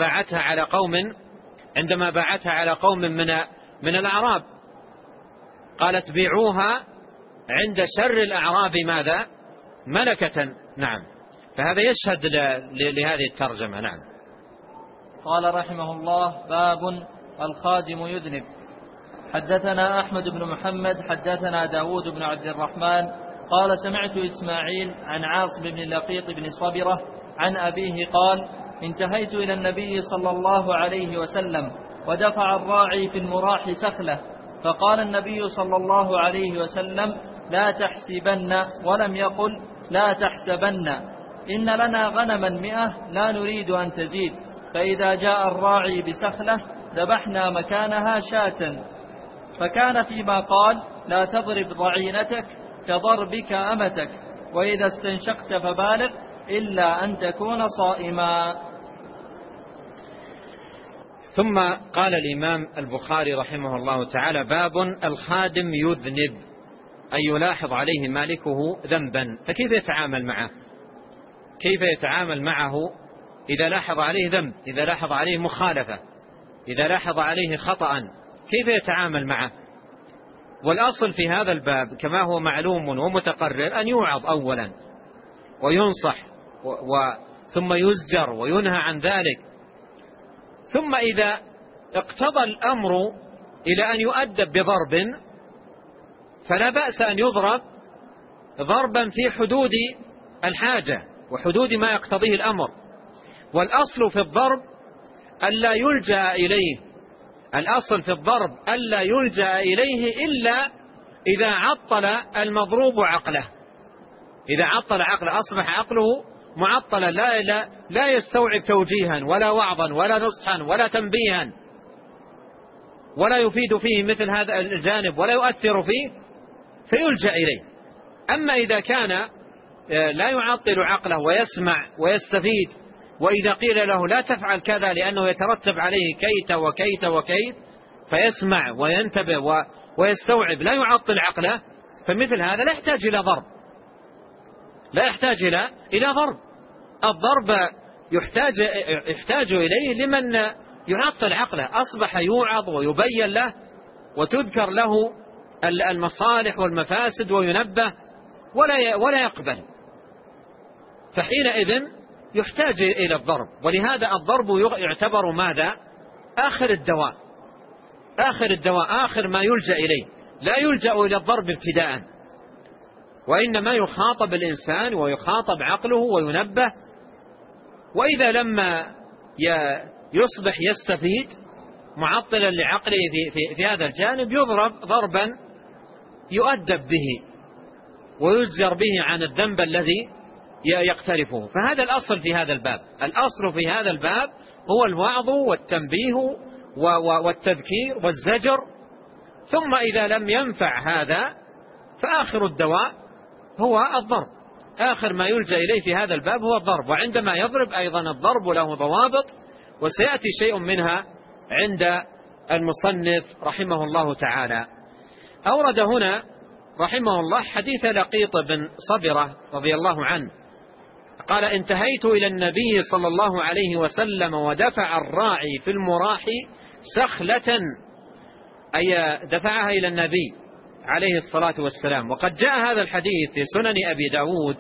باعتها على قوم من الأعراب، قالت: بيعوها عند شر الأعراب ماذا؟ ملكة. نعم. فهذا يشهد لهذه الترجمة. نعم. قال رحمه الله: باب الخادم يذنب. حدثنا أحمد بن محمد حدثنا داود بن عبد الرحمن قال: سمعت إسماعيل عن عاصم بن لقيط بن صبرة عن أبيه قال: انتهيت إلى النبي صلى الله عليه وسلم ودفع الراعي في المراح سخلة، فقال النبي صلى الله عليه وسلم: لا تحسبن، ولم يقل لا تحسبن، إن لنا غنما 100 لا نريد أن تزيد، فإذا جاء الراعي بسخلة ذبحنا مكانها شاة. فكان فيما قال: لا تضرب ضعينتك كضربك أمتك، وإذا استنشقت فبالغ إلا أن تكون صائما. ثم قال الإمام البخاري رحمه الله تعالى: باب الخادم يذنب، أي يلاحظ عليه مالكه ذنبا، فكيف يتعامل معه؟ كيف يتعامل معه إذا لاحظ عليه ذنب، إذا لاحظ عليه مخالفة، إذا لاحظ عليه خطأ، كيف يتعامل معه؟ والأصل في هذا الباب كما هو معلوم ومتقرر أن يوعظ أولا وينصح ثم يزجر وينهى عن ذلك، ثم إذا اقتضى الأمر إلى أن يؤدب بضرب فلا بأس أن يضرب ضربا في حدود الحاجة وحدود ما يقتضيه الأمر. والأصل في الضرب ألا يلجأ إليه، الأصل في الضرب ألا يلجأ إليه إلا إذا عطل المضروب عقله. إذا عطل عقله أصبح عقله معطلا، لا يستوعب توجيها ولا وعظا ولا نصحا ولا تنبيها، ولا يفيد فيه مثل هذا الجانب ولا يؤثر فيه، فيلجأ إليه. أما إذا كان لا يعطل عقله ويسمع ويستفيد، وإذا قيل له لا تفعل كذا لأنه يترتب عليه كيت وكيت وكيت فيسمع وينتبه ويستوعب، لا يعطل عقله، فمثل هذا لا يحتاج إلى ضرب، لا يحتاج إلى ضرب. الضرب يحتاج إليه لمن يعطل عقله، أصبح يوعظ ويبين له وتذكر له المصالح والمفاسد وينبه ولا يقبل، فحينئذ يحتاج إلى الضرب. ولهذا الضرب يعتبر ماذا؟ آخر الدواء، آخر ما يلجأ إليه، لا يلجأ إلى الضرب ابتداء، وإنما يخاطب الإنسان ويخاطب عقله وينبه، وإذا لما يصبح يستفيد معطلا لعقله في هذا الجانب يضرب ضربا يؤدب به ويزجر به عن الذنب الذي يقترفه. فهذا الأصل في هذا الباب، الأصل في هذا الباب هو الوعظ والتنبيه والتذكير والزجر، ثم إذا لم ينفع هذا فآخر الدواء هو الضرب، آخر ما يلجأ إليه في هذا الباب هو الضرب. وعندما يضرب أيضا الضرب له ضوابط، وسيأتي شيء منها عند المصنف رحمه الله تعالى. أورد هنا رحمه الله حديث لقيط بن صبرة رضي الله عنه قال انتهيت إلى النبي صلى الله عليه وسلم ودفع الراعي في المراح سخلة، أي دفعها إلى النبي عليه الصلاة والسلام. وقد جاء هذا الحديث في سنن أبي داود،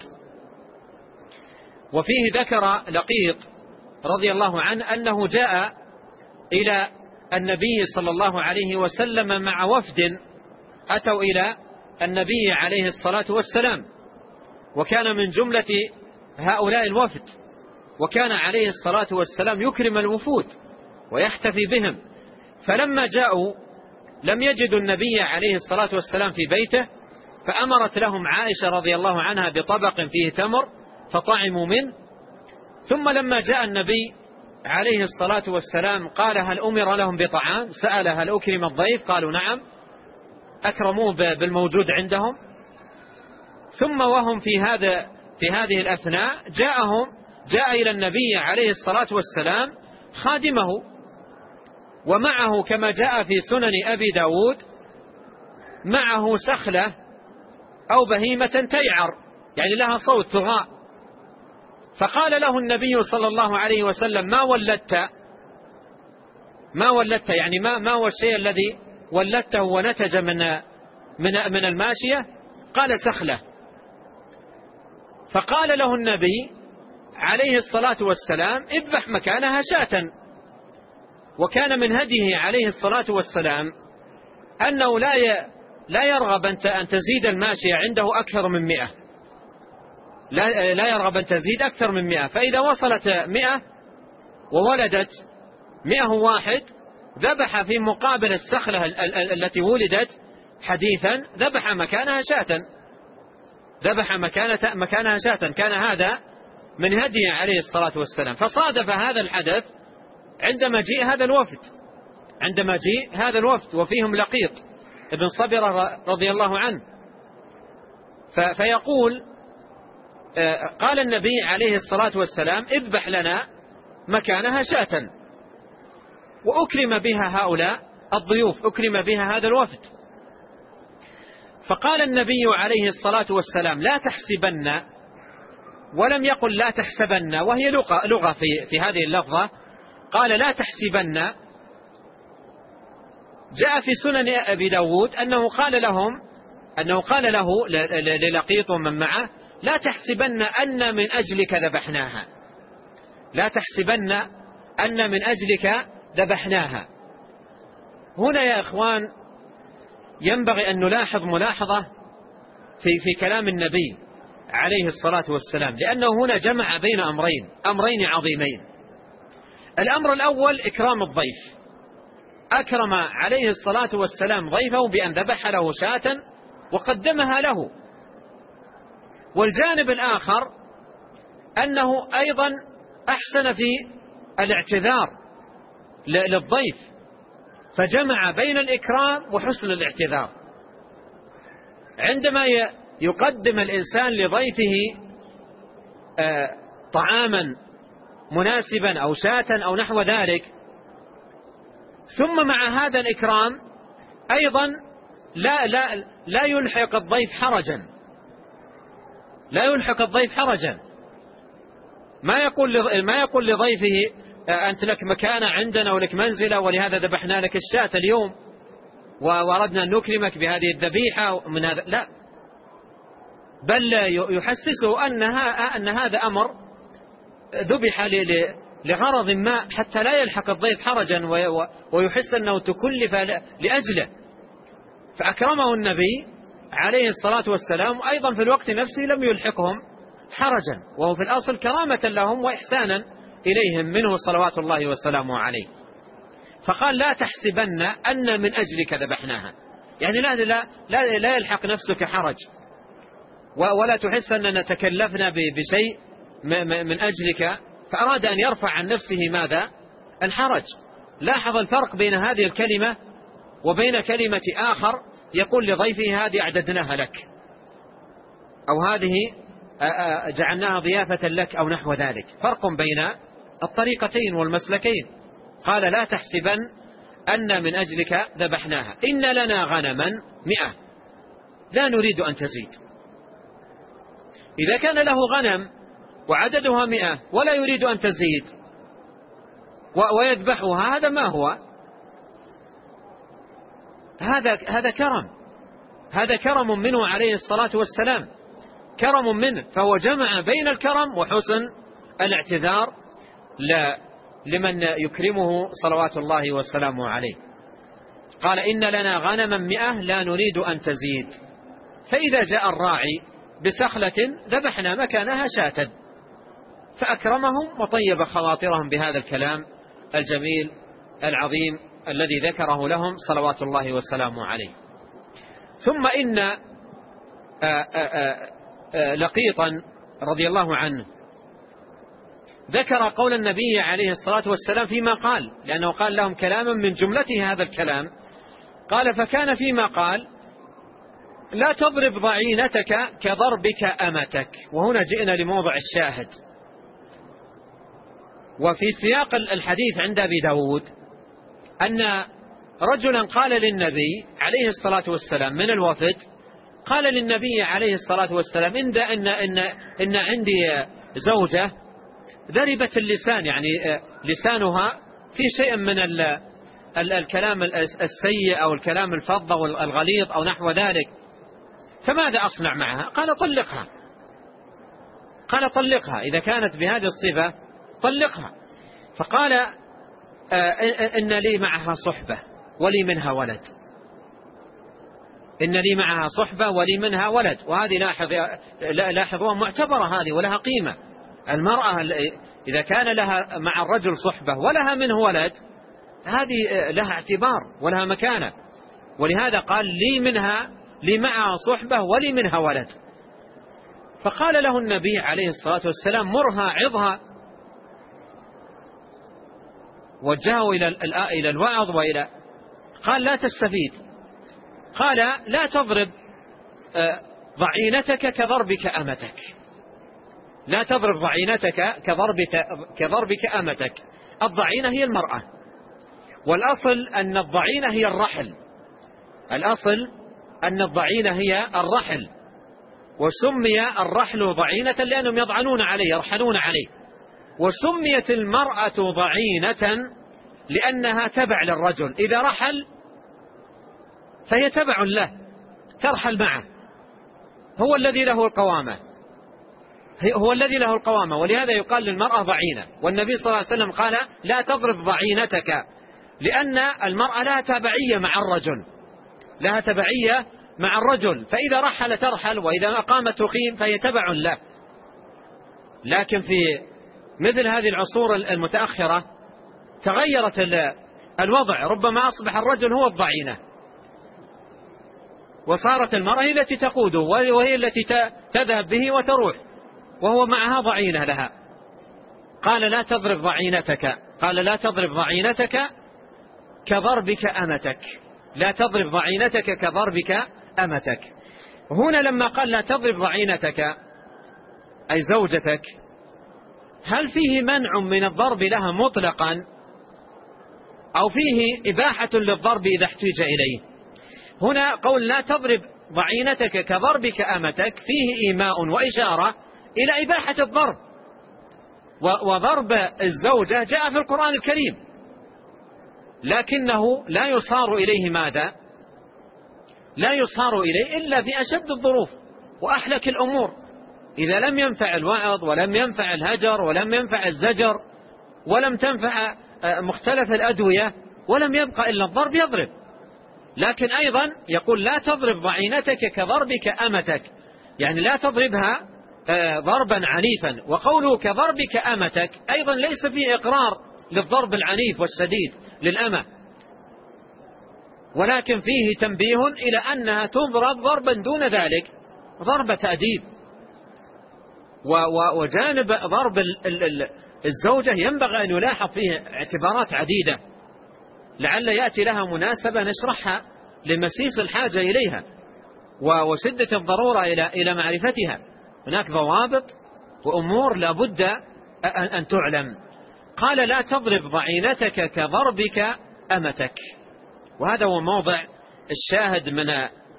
وفيه ذكر لقيط رضي الله عنه أنه جاء إلى النبي صلى الله عليه وسلم مع وفد أتوا إلى النبي عليه الصلاة والسلام، وكان من جملة هؤلاء الوفد، وكان عليه الصلاة والسلام يكرم الوفود ويحتفي بهم. فلما جاءوا لم يجدوا النبي عليه الصلاة والسلام في بيته، فأمرت لهم عائشة رضي الله عنها بطبق فيه تمر فطعموا منه. ثم لما جاء النبي عليه الصلاة والسلام قال هل أمر لهم بطعام؟ سأل هل أكرم الضيف؟ قالوا نعم، أكرموه بالموجود عندهم. ثم وهم في هذه الأثناء جاء إلى النبي عليه الصلاة والسلام خادمه، ومعه كما جاء في سنن أبي داود معه سخلة أو بهيمة تيعر، يعني لها صوت ثغاء. فقال له النبي صلى الله عليه وسلم ما ولدت يعني ما هو الشيء الذي ولدته ونتج من الماشية؟ قال سخلة. فقال له النبي عليه الصلاة والسلام اذبح مكانها شاة. وكان من هديه عليه الصلاة والسلام أنه لا يرغب أن تزيد الماشية عنده أكثر من 100، لا يرغب أن تزيد أكثر من 100. فإذا وصلت 100 وولدت 101 ذبح في مقابل السخلة التي ولدت حديثا، ذبح مكانها شاة. كان هذا من هديه عليه الصلاة والسلام. فصادف هذا الحدث عندما جاء هذا الوفد وفيهم لقيط ابن صبرة رضي الله عنه. فيقول قال النبي عليه الصلاة والسلام اذبح لنا مكانها شاة، وأكرم بها هؤلاء الضيوف، أكرم بها هذا الوفد. فقال النبي عليه الصلاة والسلام لا تحسبن، ولم يقل لا تحسبن، وهي لغة في هذه اللفظة. قال لا تحسبن. جاء في سنن أبي داود أنه قال له للقيط ومن معه لا تحسبن أن من أجلك ذبحناها، لا تحسبن أن من أجلك ذبحناها. هنا يا إخوان ينبغي أن نلاحظ ملاحظة في كلام النبي عليه الصلاة والسلام، لأنه هنا جمع بين أمرين عظيمين. الأمر الأول إكرام الضيف، أكرم عليه الصلاة والسلام ضيفه بأن ذبح له شاة وقدمها له. والجانب الآخر أنه أيضا أحسن في الاعتذار للضيف، فجمع بين الإكرام وحسن الاعتذار. عندما يقدم الإنسان لضيفه طعاما مناسبا أو شاة أو نحو ذلك، ثم مع هذا الإكرام أيضا لا يلحق الضيف حرجا، ما يقول لضيفه أنت لك مكانة عندنا ولك منزلة ولهذا ذبحنا لك الشاة اليوم وأردنا أن نكرمك بهذه الذبيحة من هذا، لا، بل يحسسه أن هذا أمر ذبح لغرض ما حتى لا يلحق الضيف حرجا ويحس أنه تكلف لأجله. فأكرمه النبي عليه الصلاة والسلام، وأيضا في الوقت نفسه لم يلحقهم حرجا، وهو في الأصل كرامة لهم وإحسانا إليهم منه صلوات الله وسلامه عليه. فقال لا تحسبن أن من أجلك ذبحناها، يعني لا يلحق نفسك حرج، ولا تحس أننا تكلفنا بشيء من أجلك. فأراد أن يرفع عن نفسه ماذا؟ الحرج. لاحظ الفرق بين هذه الكلمة وبين كلمة آخر يقول لضيفه هذه أعددناها لك، أو هذه جعلناها ضيافة لك أو نحو ذلك. فرق بين الطريقتين والمسلكين. قال لا تحسبن أن من أجلك ذبحناها، إن لنا غنما 100 لا نريد أن تزيد. إذا كان له غنم وعددها 100 ولا يريد أن تزيد ويذبحها، هذا ما هو؟ هذا كرم منه عليه الصلاة والسلام، كرم منه. فهو جمع بين الكرم وحسن الاعتذار لمن يكرمه صلوات الله وسلامه عليه. قال إن لنا غنما 100 لا نريد أن تزيد، فإذا جاء الراعي بسخلة ذبحنا مكانها شاة. فأكرمهم وطيب خواطرهم بهذا الكلام الجميل العظيم الذي ذكره لهم صلوات الله وسلامه عليه. ثم إن لقيطا رضي الله عنه ذكر قول النبي عليه الصلاة والسلام فيما قال، لأنه قال لهم كلاما من جملته هذا الكلام. قال: فكان فيما قال: لا تضرب ضعينتك كضربك أمتك. وهنا جئنا لموضع الشاهد. وفي سياق الحديث عند أبي داود أن رجلا قال للنبي عليه الصلاة والسلام من الوفد، قال للنبي عليه الصلاة والسلام: إن عندي زوجة ذربت اللسان، يعني لسانها في شيء من الكلام السيء أو الكلام الفظ والغليظ أو نحو ذلك، فماذا أصنع معها؟ قال طلقها إذا كانت بهذه الصفة طلقها. فقال: إن لي معها صحبة ولي منها ولد. إن لي معها صحبة ولي منها ولد. وهذه لاحظوا معتبرة هذه ولها قيمة. المرأة إذا كان لها مع الرجل صحبة ولها منه ولد، هذه لها اعتبار ولها مكانة. ولهذا قال: لي معها صحبة ولي منها ولد. فقال له النبي عليه الصلاة والسلام: مرها عظها. وجهه إلى الوعظ قال: لا تستفيد. قال: لا تضرب ضعينتك كضربك أمتك. لا تضرب ضعينتك كضربك أمتك. الضعينة هي المرأة، والأصل أن الضعينة هي الرحل. وسمي الرحل ضعينة لأنهم يضعنون عليه، يرحلون عليه. وسميت المرأة ضعينة لأنها تبع للرجل، إذا رحل فهي تبع له، ترحل معه، هو الذي له القوامة. ولهذا يقال للمرأة ضعينة. والنبي صلى الله عليه وسلم قال: لا تضرب ضعينتك، لأن المرأة لها تبعية مع الرجل، فإذا رحل ترحل، وإذا أقامت تقيم، فهي تبع له. لكن في مثل هذه العصور المتأخرة تغيرت الوضع، ربما أصبح الرجل هو الضعينة، وصارت المرأة هي التي تقوده، وهي التي تذهب به وتروح، وهو معها ضعينة لها. قال: لا تضرب ضعينتك كضربك أمتك. لا تضرب ضعينتك كضربك أمتك. هنا لما قال: لا تضرب ضعينتك أي زوجتك، هل فيه منع من الضرب لها مطلقا، أو فيه إباحة للضرب إذا احتاج إليه؟ هنا قول: لا تضرب ضعينتك كضربك أمتك فيه إيماء وإشارة إلى إباحة الضرب. وضرب الزوجة جاء في القرآن الكريم، لكنه لا يصار إليه ماذا؟ لا يصار إليه إلا في أشد الظروف وأحلك الأمور، إذا لم ينفع الوعظ ولم ينفع الهجر ولم ينفع الزجر ولم تنفع مختلف الأدوية ولم يبقى إلا الضرب يضرب. لكن أيضا يقول: لا تضرب ضعينتك كضربك أمتك، يعني لا تضربها ضربا عنيفا. وقوله كضربك أمتك أيضا ليس فيه إقرار للضرب العنيف والشديد للأمة، ولكن فيه تنبيه إلى أنها تضرب ضربا دون ذلك، ضرب تأديب. وجانب ضرب الزوجة ينبغي أن يلاحظ فيه اعتبارات عديدة، لعل يأتي لها مناسبة نشرحها لمسيس الحاجة إليها وشدة الضرورة إلى معرفتها. هناك ضوابط وأمور لا بد أن تعلم. قال: لا تضرب ضعينتك كضربك أمتك. وهذا هو موضع الشاهد من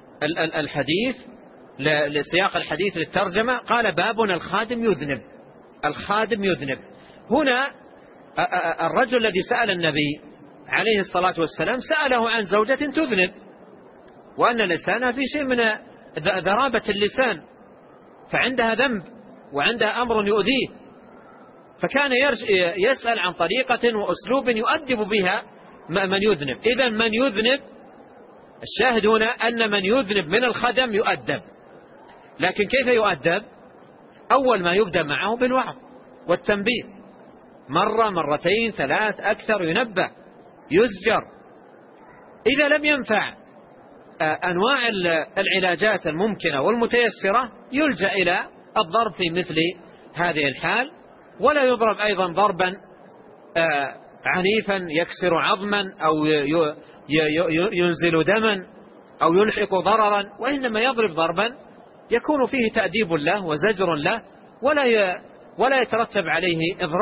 الحديث لسياق الحديث للترجمة. قال: بابنا الخادم يذنب. الخادم يذنب. هنا الرجل الذي سأل النبي عليه الصلاة والسلام سأله عن زوجة تذنب، وأن لسانها في شيء من ذرابة اللسان، فعندها ذنب وعندها أمر يؤذيه، فكان يسأل عن طريقة وأسلوب يؤدب بها من يذنب. إذن من يذنب، الشاهد هنا أن من يذنب من الخدم يؤدب، لكن كيف يؤدب؟ أول ما يبدأ معه بالوعظ والتنبيه، مرة مرتين ثلاث أكثر، ينبه يزجر. إذا لم ينفع أنواع العلاجات الممكنة والمتيسرة يلجأ إلى الضرب في مثل هذه الحال، ولا يضرب أيضا ضربا عنيفا يكسر عظما أو ينزل دما أو يلحق ضررا، وإنما يضرب ضربا يكون فيه تأديب له وزجر له، ولا يترتب عليه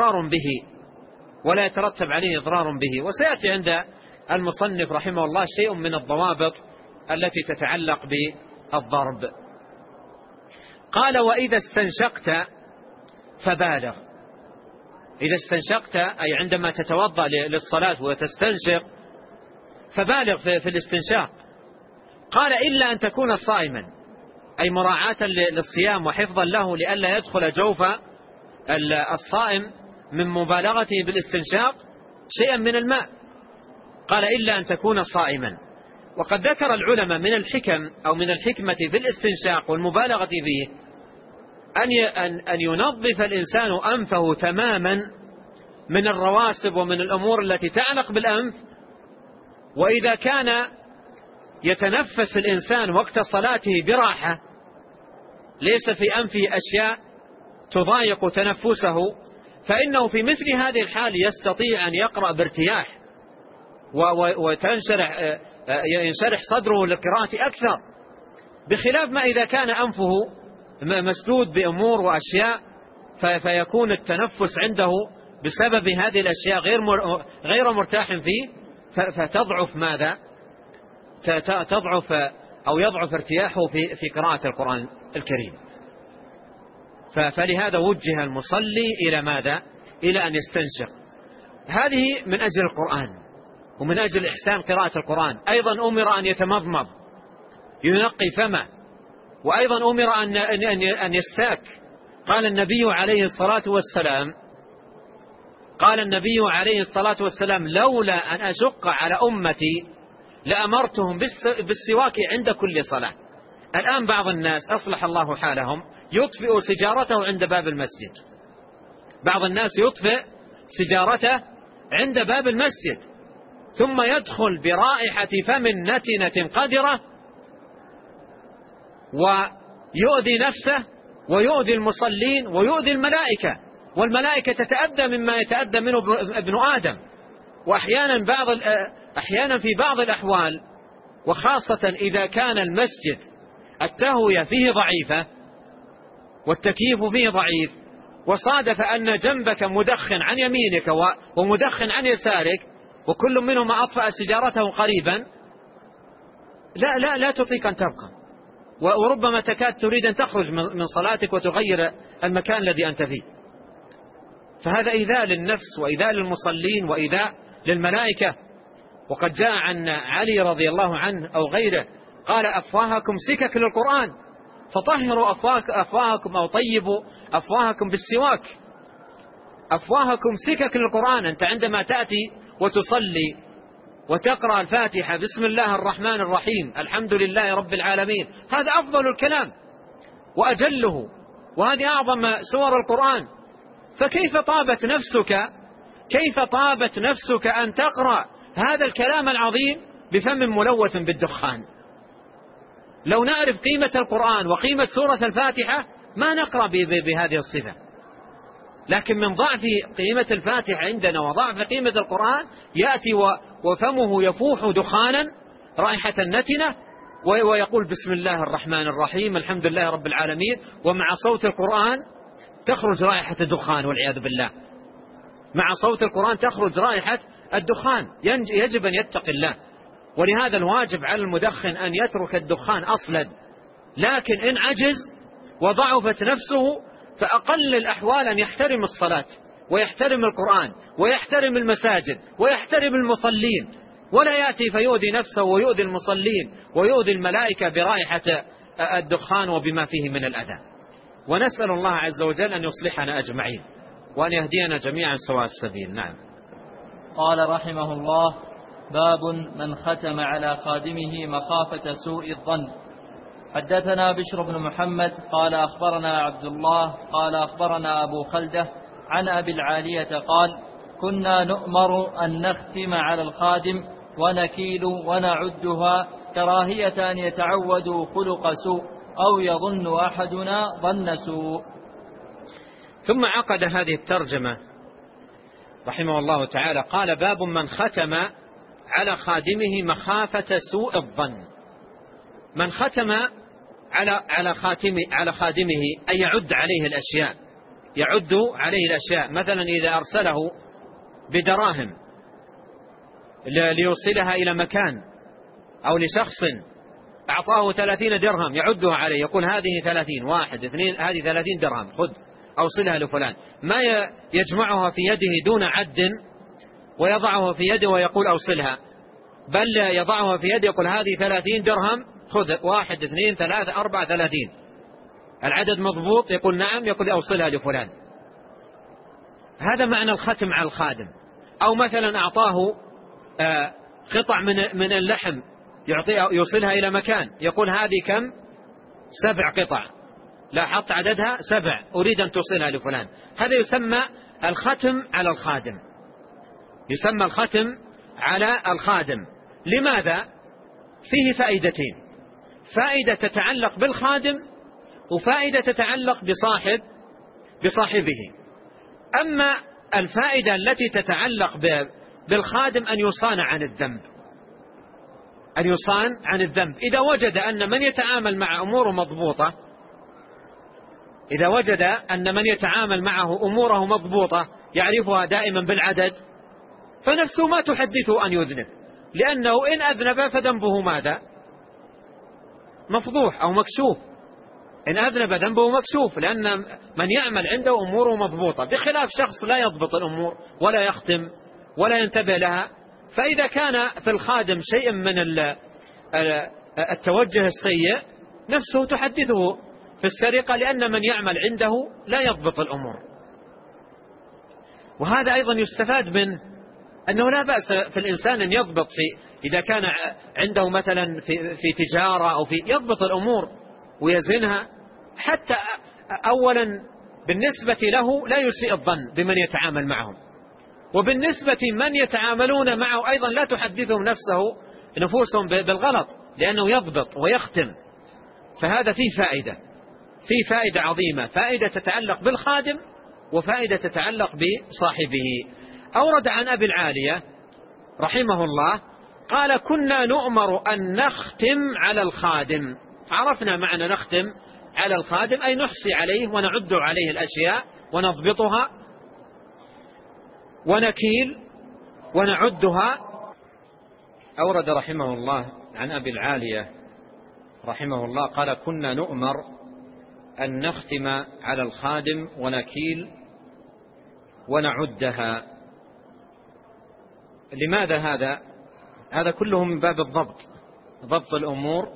إضرار به. وسيأتي عند المصنف رحمه الله شيء من الضوابط التي تتعلق بالضرب. قال: وإذا استنشقت فبالغ. إذا استنشقت أي عندما تتوضأ للصلاة وتستنشق، فبالغ في الاستنشاق. قال: إلا أن تكون صائما، أي مراعاة للصيام وحفظا له لئلا يدخل جوف الصائم من مبالغته بالاستنشاق شيئا من الماء. قال: إلا أن تكون صائما. وقد ذكر العلماء من الحكم أو من الحكمة في الاستنشاق والمبالغة فيه أن ينظف الإنسان أنفه تماما من الرواسب ومن الأمور التي تعلق بالأنف. وإذا كان يتنفس الإنسان وقت صلاته براحة، ليس في أنفه أشياء تضايق تنفسه، فإنه في مثل هذه الحال يستطيع أن يقرأ بارتياح وينشرح صدره للقراءة أكثر، بخلاف ما إذا كان أنفه مسدود بأمور وأشياء فيكون التنفس عنده بسبب هذه الأشياء غير مرتاح فيه، فتضعف ماذا؟ تضعف أو يضعف ارتياحه في قراءة القرآن الكريم. فلهذا وجه المصلي إلى ماذا؟ إلى أن يستنشق. هذه من أجل القرآن ومن أجل إحسان قراءة القرآن. أيضا أمر أن يتمضمض ينقي فمه، وأيضا أمر أن يستاك. قال النبي عليه الصلاة والسلام: لولا أن أشق على أمتي لأمرتهم بالسواك عند كل صلاة. الآن بعض الناس أصلح الله حالهم يطفئ سجارته عند باب المسجد. بعض الناس يطفئ سجارته عند باب المسجد، ثم يدخل برائحة فم نتنة قذرة ويؤذي نفسه ويؤذي المصلين ويؤذي الملائكة، والملائكة تتأذى مما يتأذى منه ابن آدم. وأحيانا في بعض الأحوال، وخاصة إذا كان المسجد التهوية فيه ضعيفة والتكييف فيه ضعيف، وصادف أن جنبك مدخن عن يمينك ومدخن عن يسارك، وكل منهما أطفأ سجارته قريبا، لا تطيق أن تبقى، وربما تكاد تريد أن تخرج من صلاتك وتغير المكان الذي أنت فيه. فهذا إيذاء للنفس وإيذاء للمصلين وإيذاء للملائكة. وقد جاء عن علي رضي الله عنه أو غيره قال: أفواهكم سكك للقرآن، فطهروا أفواهكم أو طيبوا أفواهكم بالسواك. أفواهكم سكك للقرآن. أنت عندما تأتي وتصلي وتقرأ الفاتحة بسم الله الرحمن الرحيم الحمد لله رب العالمين، هذا أفضل الكلام وأجله، وهذه أعظم سور القرآن. فكيف طابت نفسك أن تقرأ هذا الكلام العظيم بفم ملوث بالدخان؟ لو نعرف قيمة القرآن وقيمة سورة الفاتحة ما نقرأ بهذه الصفة، لكن من ضعف قيمة الفاتحة عندنا وضعف قيمة القرآن يأتي وفمه يفوح دخانا رائحة نتنة ويقول بسم الله الرحمن الرحيم الحمد لله رب العالمين، ومع صوت القرآن تخرج رائحة الدخان والعياذ بالله. مع صوت القرآن تخرج رائحة الدخان. يجب أن يتقي الله، ولهذا الواجب على المدخن أن يترك الدخان أصلا. لكن إن عجز وضعفت نفسه فأقل الأحوال أن يحترم الصلاة ويحترم القرآن ويحترم المساجد ويحترم المصلين، ولا يأتي فيؤذي نفسه ويؤذي المصلين ويؤذي الملائكة برائحة الدخان وبما فيه من الأذى. ونسأل الله عز وجل أن يصلحنا أجمعين وأن يهدينا جميعا سواء السبيل. نعم. قال رحمه الله: باب من ختم على خادمه مخافة سوء الظن. حدثنا بشر بن محمد قال أخبرنا عبد الله قال أخبرنا أبو خلدة عن أبي العالية قال: كنا نؤمر أن نختم على الخادم ونكيل ونعدها كراهية أن يتعودوا خلق سوء أو يظن أحدنا ظن سوء. ثم عقد هذه الترجمة رحمه الله تعالى قال: باب من ختم على خادمه مخافة سوء الظن. من ختم على خادمه أي يعد عليه الأشياء، يعد عليه الأشياء. مثلا إذا أرسله بدراهم ليوصلها إلى مكان أو لشخص أعطاه 30 درهم يعدها عليه، يقول هذه 30، 1 2 هذه 30 درهم خذ أوصلها لفلان، ما يجمعها في يده دون عد ويضعها في يده ويقول أوصلها، بل يضعها في يده يقول هذه 30 درهم خذ 1 2 3 4 30، العدد مضبوط يقول نعم، يقول أوصلها لفلان. هذا معنى الختم على الخادم. أو مثلا أعطاه قطع من اللحم يوصلها إلى مكان، يقول هذه كم؟ 7 قطع، لاحظت عددها 7، أريد أن توصلها لفلان. هذا يسمى الختم على الخادم، يسمى الختم على الخادم. لماذا؟ فيه فائدتين: فائدة تتعلق بالخادم وفائدة تتعلق بصاحبه. أما الفائدة التي تتعلق بالخادم أن يصان عن الذنب، أن يصان عن الذنب. إذا وجد أن من يتعامل مع أموره مضبوطة، إذا وجد أن من يتعامل معه أموره مضبوطة يعرفها دائما بالعدد، فنفسه ما تحدثه أن يذنب، لأنه إن أذنب فذنبه ماذا؟ مفضوح أو مكشوف. إن أذنب ذنبه مكشوف، لأن من يعمل عنده أموره مضبوطة، بخلاف شخص لا يضبط الأمور ولا يختم ولا ينتبه لها. فإذا كان في الخادم شيء من التوجه السيء، نفسه تحدثه في السرقة، لأن من يعمل عنده لا يضبط الأمور. وهذا أيضا يستفاد من أنه لا بأس في الإنسان أن يضبط إذا كان عنده مثلا في تجارة أو يضبط الأمور ويزنها، حتى أولا بالنسبة له لا يسيء الظن بمن يتعامل معهم، وبالنسبة من يتعاملون معه أيضا لا تحدثهم نفوسهم بالغلط، لأنه يضبط ويختم. فهذا فيه فائدة عظيمة، فائدة تتعلق بالخادم وفائدة تتعلق بصاحبه. أورد عن أبي العالية رحمه الله قال: كنا نؤمر أن نختم على الخادم. عرفنا معنى نختم على الخادم، أي نحصي عليه ونعد عليه الأشياء ونضبطها ونكيل ونعدها. أورد رحمه الله عن أبي العالية رحمه الله قال: كنا نؤمر أن نختم على الخادم ونكيل ونعدها. لماذا هذا كله من باب ضبط الأمور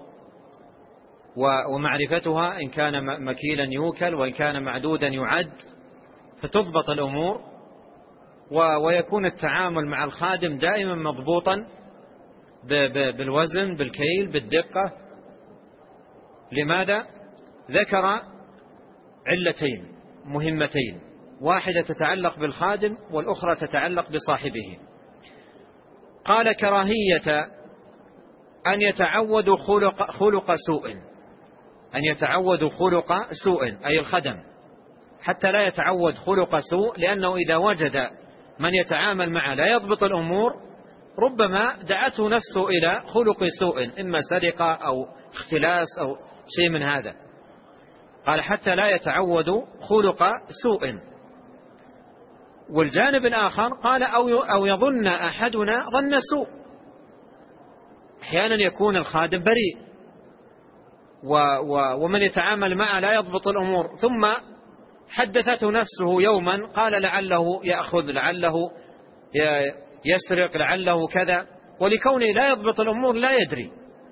ومعرفتها، إن كان مكيلا يوكل وإن كان معدودا يعد، فتضبط الأمور ويكون التعامل مع الخادم دائما مضبوطا بالوزن بالكيل بالدقة. لماذا؟ ذكر علتين مهمتين: واحدة تتعلق بالخادم والأخرى تتعلق بصاحبه. قال: كراهية أن يتعودوا خلق سوء، أن يتعودوا خلق سوء أي الخدم، حتى لا يتعود خلق سوء، لأنه إذا وجد من يتعامل معه لا يضبط الأمور ربما دعته نفسه إلى خلق سوء، إما سرقة أو اختلاس أو شيء من هذا. قال: حتى لا يتعود خلق سوء. والجانب الآخر قال: أو يظن أحدنا ظن سوء. أحيانا يكون الخادم بريء ومن يتعامل معه لا يضبط الأمور، ثم حدثته نفسه يوما قال لعله يأخذ، لعله يسرق، لعله كذا، ولكونه لا يضبط الأمور لا يدري.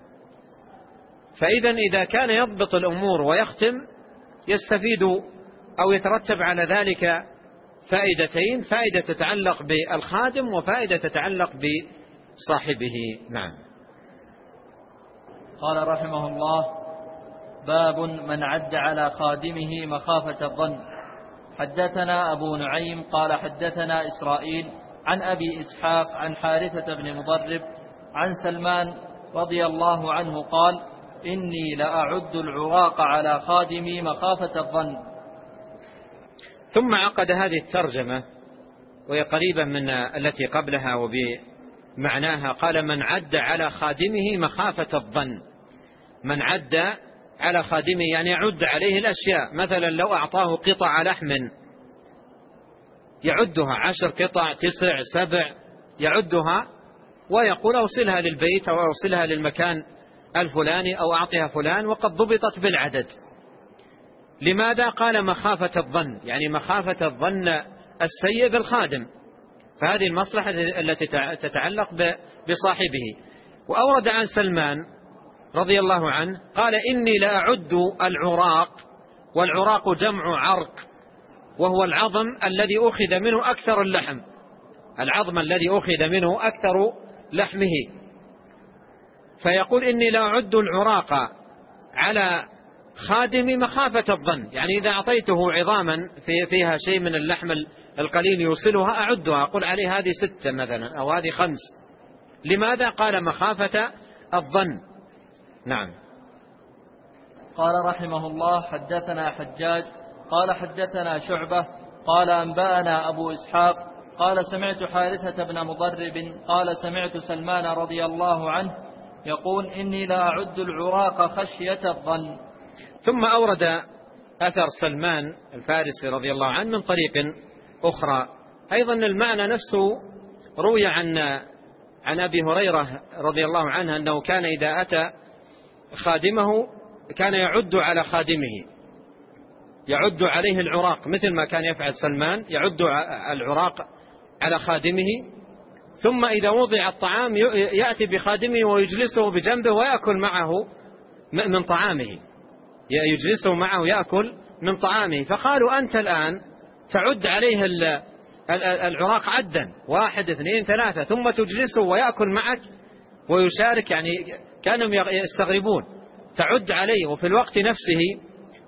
فإذا إذا كان يضبط الأمور ويختم يستفيد أو يترتب على ذلك فائدتين: فائدة تتعلق بالخادم وفائدة تتعلق بصاحبه. نعم. قال رحمه الله: باب من عد على خادمه مخافة الظن. حدثنا أبو نعيم قال حدثنا إسرائيل عن أبي إسحاق عن حارثة بن مضرب عن سلمان رضي الله عنه قال: إني لأعد العراق على خادمي مخافة الظن. ثم عقد هذه الترجمة وهي قريبة من التي قبلها وبمعناها، قال: من عد على خادمه مخافة الظن. من عد على خادمه يعني يعد عليه الأشياء، مثلا لو أعطاه قطع لحم يعدها 10 قطع 9 7 يعدها ويقول أوصلها للبيت أو أوصلها للمكان الفلاني أو أعطيها فلان، وقد ضبطت بالعدد. لماذا؟ قال مخافة الظن، يعني مخافة الظن السيء بالخادم، فهذه المصلحة التي تتعلق بصاحبه. وأورد عن سلمان رضي الله عنه قال: إني لأعد العراق، والعراق جمع عرق، وهو العظم الذي أخذ منه أكثر اللحم، العظم الذي أخذ منه أكثر لحمه. فيقول: إني لأعد العراق على خادمي مخافة الظن، يعني إذا أعطيته عظاما فيها شيء من اللحم القليل يوصلها أعدها، أقول عليه هذه 6 مثلا أو هذه 5. لماذا؟ قال مخافة الظن. نعم. قال رحمه الله: حدثنا حجاج قال حدثنا شعبة قال أنبأنا أبو إسحاق قال سمعت حارثة بن مضرب قال سمعت سلمان رضي الله عنه يقول: إني لا أعد العراق خشية الظن. ثم أورد أثر سلمان الفارسي رضي الله عنه من طريق أخرى أيضا المعنى نفسه. روي عن أبي هريرة رضي الله عنه أنه كان إذا أتى خادمه كان يعد على خادمه، يعد عليه العراق مثل ما كان يفعل سلمان، يعد العراق على خادمه. ثم إذا وضع الطعام يأتي بخادمه ويجلسه بجنبه ويأكل معه من طعامه، يجلسه معه يأكل من طعامه. فقالوا: أنت الآن تعد عليه العراق عدا 1 2 3 ثم تجلسه ويأكل معك ويشارك، يعني كانوا يستغربون، تعد عليه وفي الوقت نفسه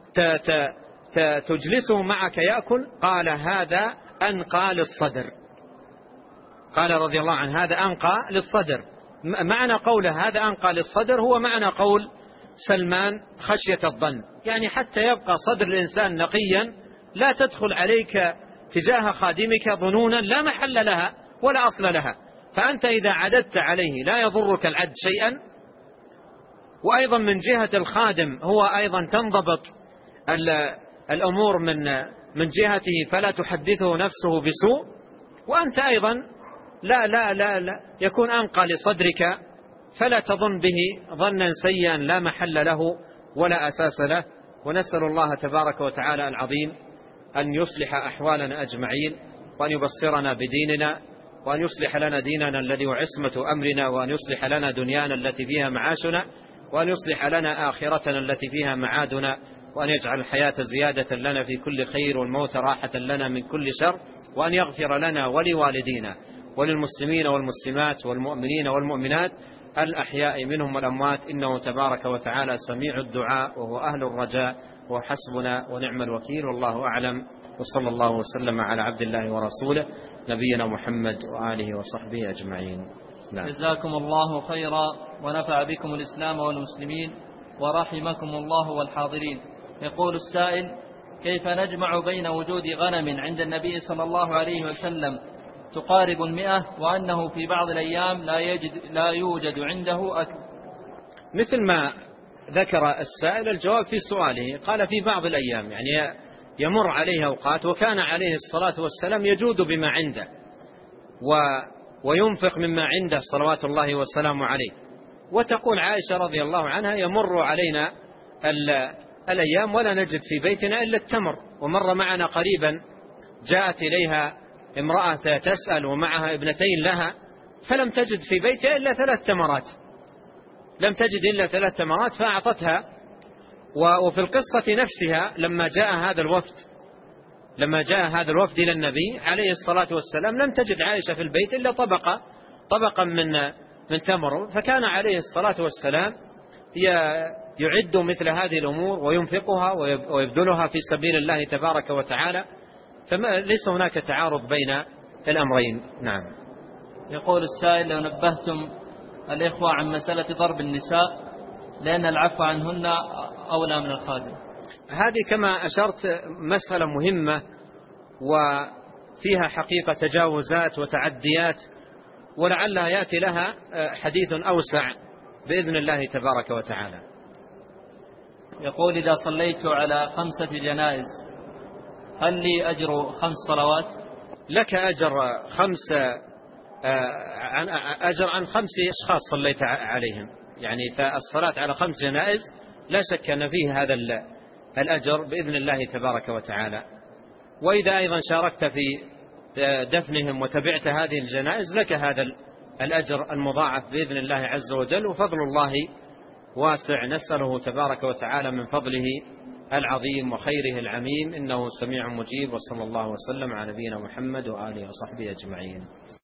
تجلسه معك يأكل. قال: هذا أنقى للصدر، قال رضي الله عنه: هذا أنقى للصدر. معنى قوله هذا أنقى للصدر هو معنى قول سلمان خشية الظن، يعني حتى يبقى صدر الإنسان نقيا، لا تدخل عليك تجاه خادمك ظنونا لا محل لها ولا أصل لها. فأنت إذا عددت عليه لا يضرك العد شيئا. وأيضا من جهة الخادم هو أيضا تنضبط الأمور من جهته، فلا تحدثه نفسه بسوء، وأنت أيضا لا يكون أنقى لصدرك، فلا تظن به ظنا سيئا لا محل له ولا أساس له. ونسأل الله تبارك وتعالى العظيم أن يصلح أحوالنا أجمعين، وأن يبصرنا بديننا، وأن يصلح لنا ديننا الذي هو عصمة أمرنا، وأن يصلح لنا دنيانا التي فيها معاشنا، وأن يصلح لنا آخرتنا التي فيها معادنا، وأن يجعل الحياة زيادة لنا في كل خير والموت راحة لنا من كل شر، وأن يغفر لنا ولوالدينا وللمسلمين والمسلمات والمؤمنين والمؤمنات الأحياء منهم والأموات، إنه تبارك وتعالى سميع الدعاء وهو أهل الرجاء، وحسبنا ونعم الوكيل، والله أعلم. وصلى الله وسلم على عبد الله ورسوله نبينا محمد وآله وصحبه أجمعين. نعم. جزاكم الله خيرا ونفع بكم الإسلام والمسلمين ورحمكم الله والحاضرين. يقول السائل: كيف نجمع بين وجود غنم عند النبي صلى الله عليه وسلم تقارب 100 وأنه في بعض الأيام لا يوجد عنده أكل؟ مثل ما ذكر السائل الجواب في سؤاله، قال في بعض الأيام، يعني يمر عليه أوقات وكان عليه الصلاة والسلام يجود بما عنده وينفق مما عنده صلوات الله والسلام عليه. وتقول عائشة رضي الله عنها: يمر علينا الأيام ولا نجد في بيتنا إلا التمر ومر معنا قريبا جاءت إليها امرأة تسأل ومعها ابنتين لها، فلم تجد في بيتها إلا 3 تمرات، لم تجد إلا 3 تمرات فأعطتها. وفي القصة نفسها لما جاء هذا الوفد إلى النبي عليه الصلاة والسلام لم تجد عائشة في البيت إلا طبقا من تمر، فكان عليه الصلاة والسلام يعد مثل هذه الأمور وينفقها ويبذلها في سبيل الله تبارك وتعالى، فليس هناك تعارض بين الأمرين. نعم. يقول السائل: لو نبهتم الإخوة عن مسألة ضرب النساء لأن العفو عنهن أولى من الخادم. هذه كما أشرت مسألة مهمة وفيها حقيقة تجاوزات وتعديات، ولعلها يأتي لها حديث أوسع بإذن الله تبارك وتعالى. يقول: إذا صليت على 5 جنائز هل لي أجر 5 صلوات؟ لك أجر عن 5 أشخاص صليت عليهم، يعني فالصلاة على 5 جنائز لا شك أن فيه هذا الأجر بإذن الله تبارك وتعالى. وإذا أيضا شاركت في دفنهم وتبعت هذه الجنائز لك هذا الأجر المضاعف بإذن الله عز وجل، وفضل الله واسع، نسأله تبارك وتعالى من فضله العظيم وخيره العميم، إنه سميع مجيب. وصلى الله وسلم على نبينا محمد وآله وصحبه أجمعين.